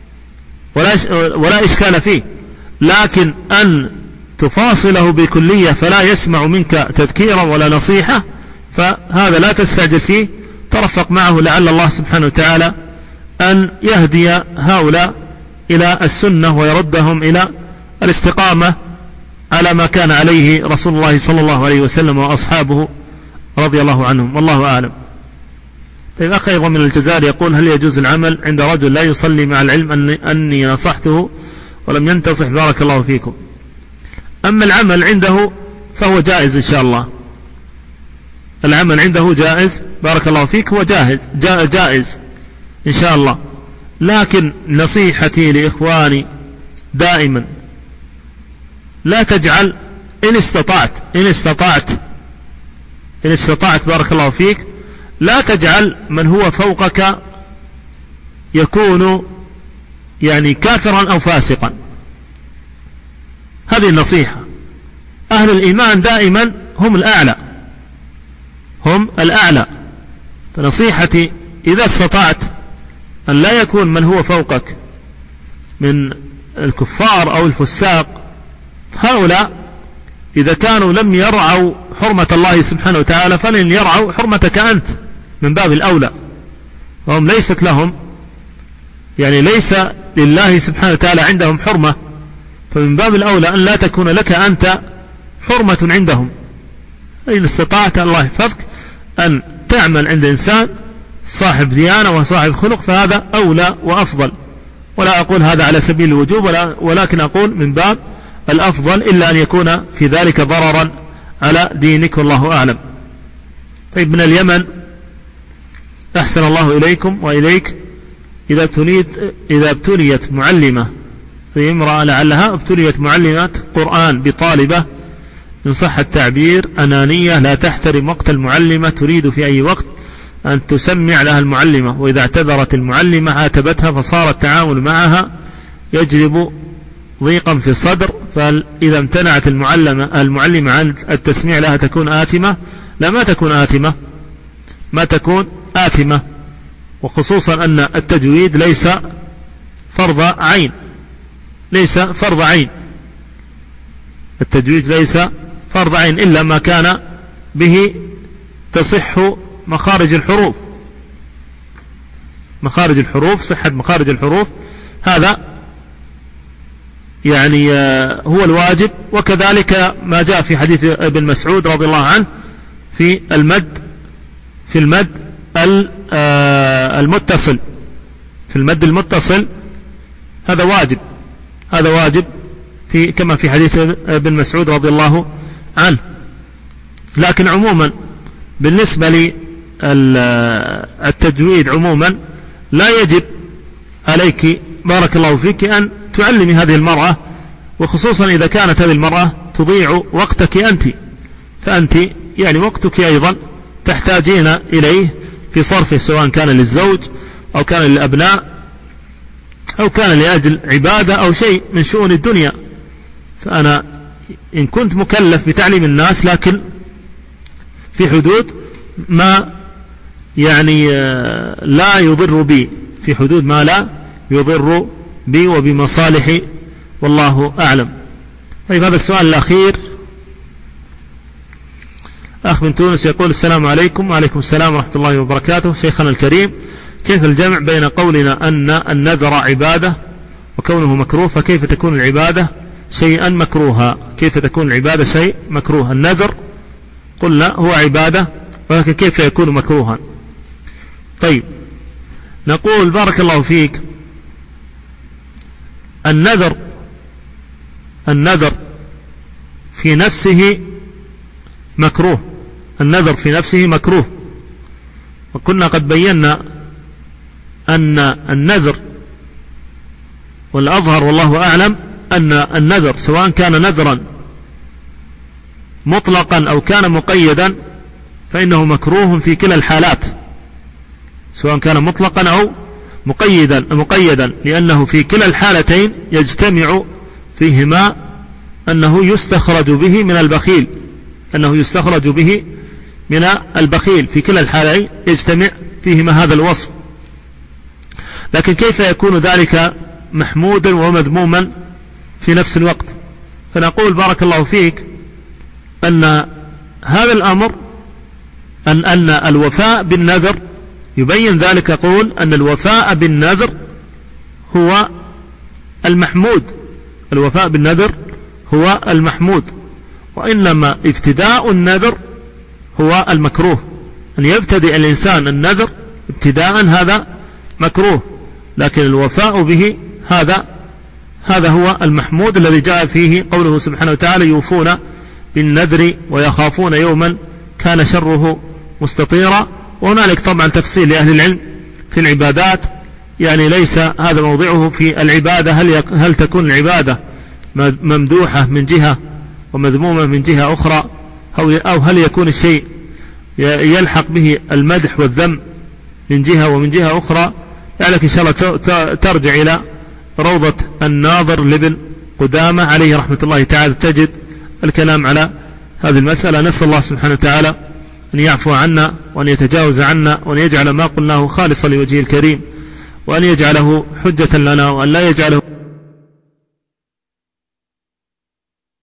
ولا إشكال فيه. لكن أن تفاصله بكلية فلا يسمع منك تذكيرا ولا نصيحة، فهذا لا تستعجل فيه. ترفق معه لعل الله سبحانه وتعالى أن يهدي هؤلاء إلى السنة ويردهم إلى الاستقامة على ما كان عليه رسول الله صلى الله عليه وسلم وأصحابه رضي الله عنهم، والله أعلم. طيب، أخ أيضا من الجزائر يقول: هل يجوز العمل عند رجل لا يصلي مع العلم أني نصحته ولم ينتصح؟ بارك الله فيكم. أما العمل عنده فهو جائز إن شاء الله، العمل عنده جائز بارك الله فيك، هو جائز إن شاء الله. لكن نصيحتي لإخواني دائما لا تجعل إن استطعت بارك الله فيك لا تجعل من هو فوقك يكون يعني كافرا أو فاسقا. هذه النصيحة. أهل الإيمان دائما هم الأعلى. فنصيحتي إذا استطعت أن لا يكون من هو فوقك من الكفار أو الفساق، هؤلاء إذا كانوا لم يرعوا حرمة الله سبحانه وتعالى فلن يرعوا حرمتك أنت من باب الأولى. وهم ليست لهم يعني ليس لله سبحانه وتعالى عندهم حرمة، فمن باب الأولى أن لا تكون لك أنت حرمة عندهم. إن استطعت الله يحفظك أن تعمل عند إنسان صاحب ديانة وصاحب خلق فهذا أولى وأفضل. ولا أقول هذا على سبيل الوجوب ولكن أقول من باب الأفضل، إلا أن يكون في ذلك ضررا على دينك والله أعلم. طيب، من اليمن أحسن الله إليكم وإليك، إذا ابتليت معلمة في امرأة لعلها ابتليت معلمة قرآن بطالبة إن صح التعبير أنانية لا تحترم وقت المعلمة، تريد في أي وقت أن تسمع لها المعلمة، وإذا اعتذرت المعلمة عاتبتها، فصار التعامل معها يجلب ضيقا في الصدر. فإذا امتنعت المعلمة عن التسميع لها تكون آثمة؟ لا، ما تكون آثمة. وخصوصا أن التجويد ليس فرض عين، التجويد ليس فرض عين إلا ما كان به تصح مخارج الحروف، صحة مخارج الحروف، هذا يعني هو الواجب. وكذلك ما جاء في حديث ابن مسعود رضي الله عنه في المد المتصل، هذا واجب كما في حديث ابن مسعود رضي الله عنه. لكن عموما بالنسبة للتجويد عموما لا يجب عليك بارك الله فيك أن تعلمي هذه المرأة، وخصوصا إذا كانت هذه المرأة تضيع وقتك أنت، فأنت يعني وقتك أيضا تحتاجين إليه في صرفه، سواء كان للزوج أو كان للأبناء أو كان لأجل عبادة أو شيء من شؤون الدنيا. فأنا إن كنت مكلف بتعليم الناس لكن في حدود ما يعني لا يضر بي، في حدود ما لا يضر بي وبمصالحي، والله أعلم. طيب، هذا السؤال الأخير، أخ من تونس يقول: السلام عليكم. وعليكم السلام ورحمة الله وبركاته. شيخنا الكريم، كيف الجمع بين قولنا أن النذر عبادة وكونه مكروه؟ فكيف تكون العبادة شيئا مكروها؟ كيف تكون العبادة شيء مكروه؟ النذر قلنا هو عبادة، ولكن كيف يكون مكروها؟ طيب، نقول بارك الله فيك النذر في نفسه مكروه، النذر في نفسه مكروه. وكنا قد بينا أن النذر، والأظهر والله أعلم أن النذر سواء كان نذرا مطلقا أو كان مقيدا فإنه مكروه في كلا الحالات، سواء كان مطلقا أو مقيدا، لأنه في كلا الحالتين يجتمع فيهما أنه يستخرج به من البخيل، في كلا الحالتين يجتمع فيهما هذا الوصف. لكن كيف يكون ذلك محمودا ومذموما في نفس الوقت؟ فنقول بارك الله فيك أن هذا الأمر أن الوفاء بالنذر يبين ذلك، يقول أن الوفاء بالنذر هو المحمود، الوفاء بالنذر هو المحمود، وإنما ابتداء النذر هو المكروه. أن يبتدئ الإنسان النذر ابتداء هذا مكروه، لكن الوفاء به هذا هو المحمود الذي جاء فيه قوله سبحانه وتعالى: يوفون بالنذر ويخافون يوما كان شره مستطيرا. وهنالك طبعا تفصيل لأهل العلم في العبادات يعني ليس هذا موضعه في العبادة. هل تكون العبادة ممدوحة من جهة ومذمومة من جهة أخرى، أو هل يكون الشيء يلحق به المدح والذم من جهة ومن جهة أخرى؟ يعني إن شاء الله ترجع إلى روضة الناظر لابن قدامة عليه رحمة الله تعالى، تجد الكلام على هذه المسألة. نسأل الله سبحانه وتعالى أن يعفو عنا وأن يتجاوز عنا وأن يجعل ما قلناه خالصا لوجهه الكريم، وأن يجعله حجة لنا وأن لا يجعله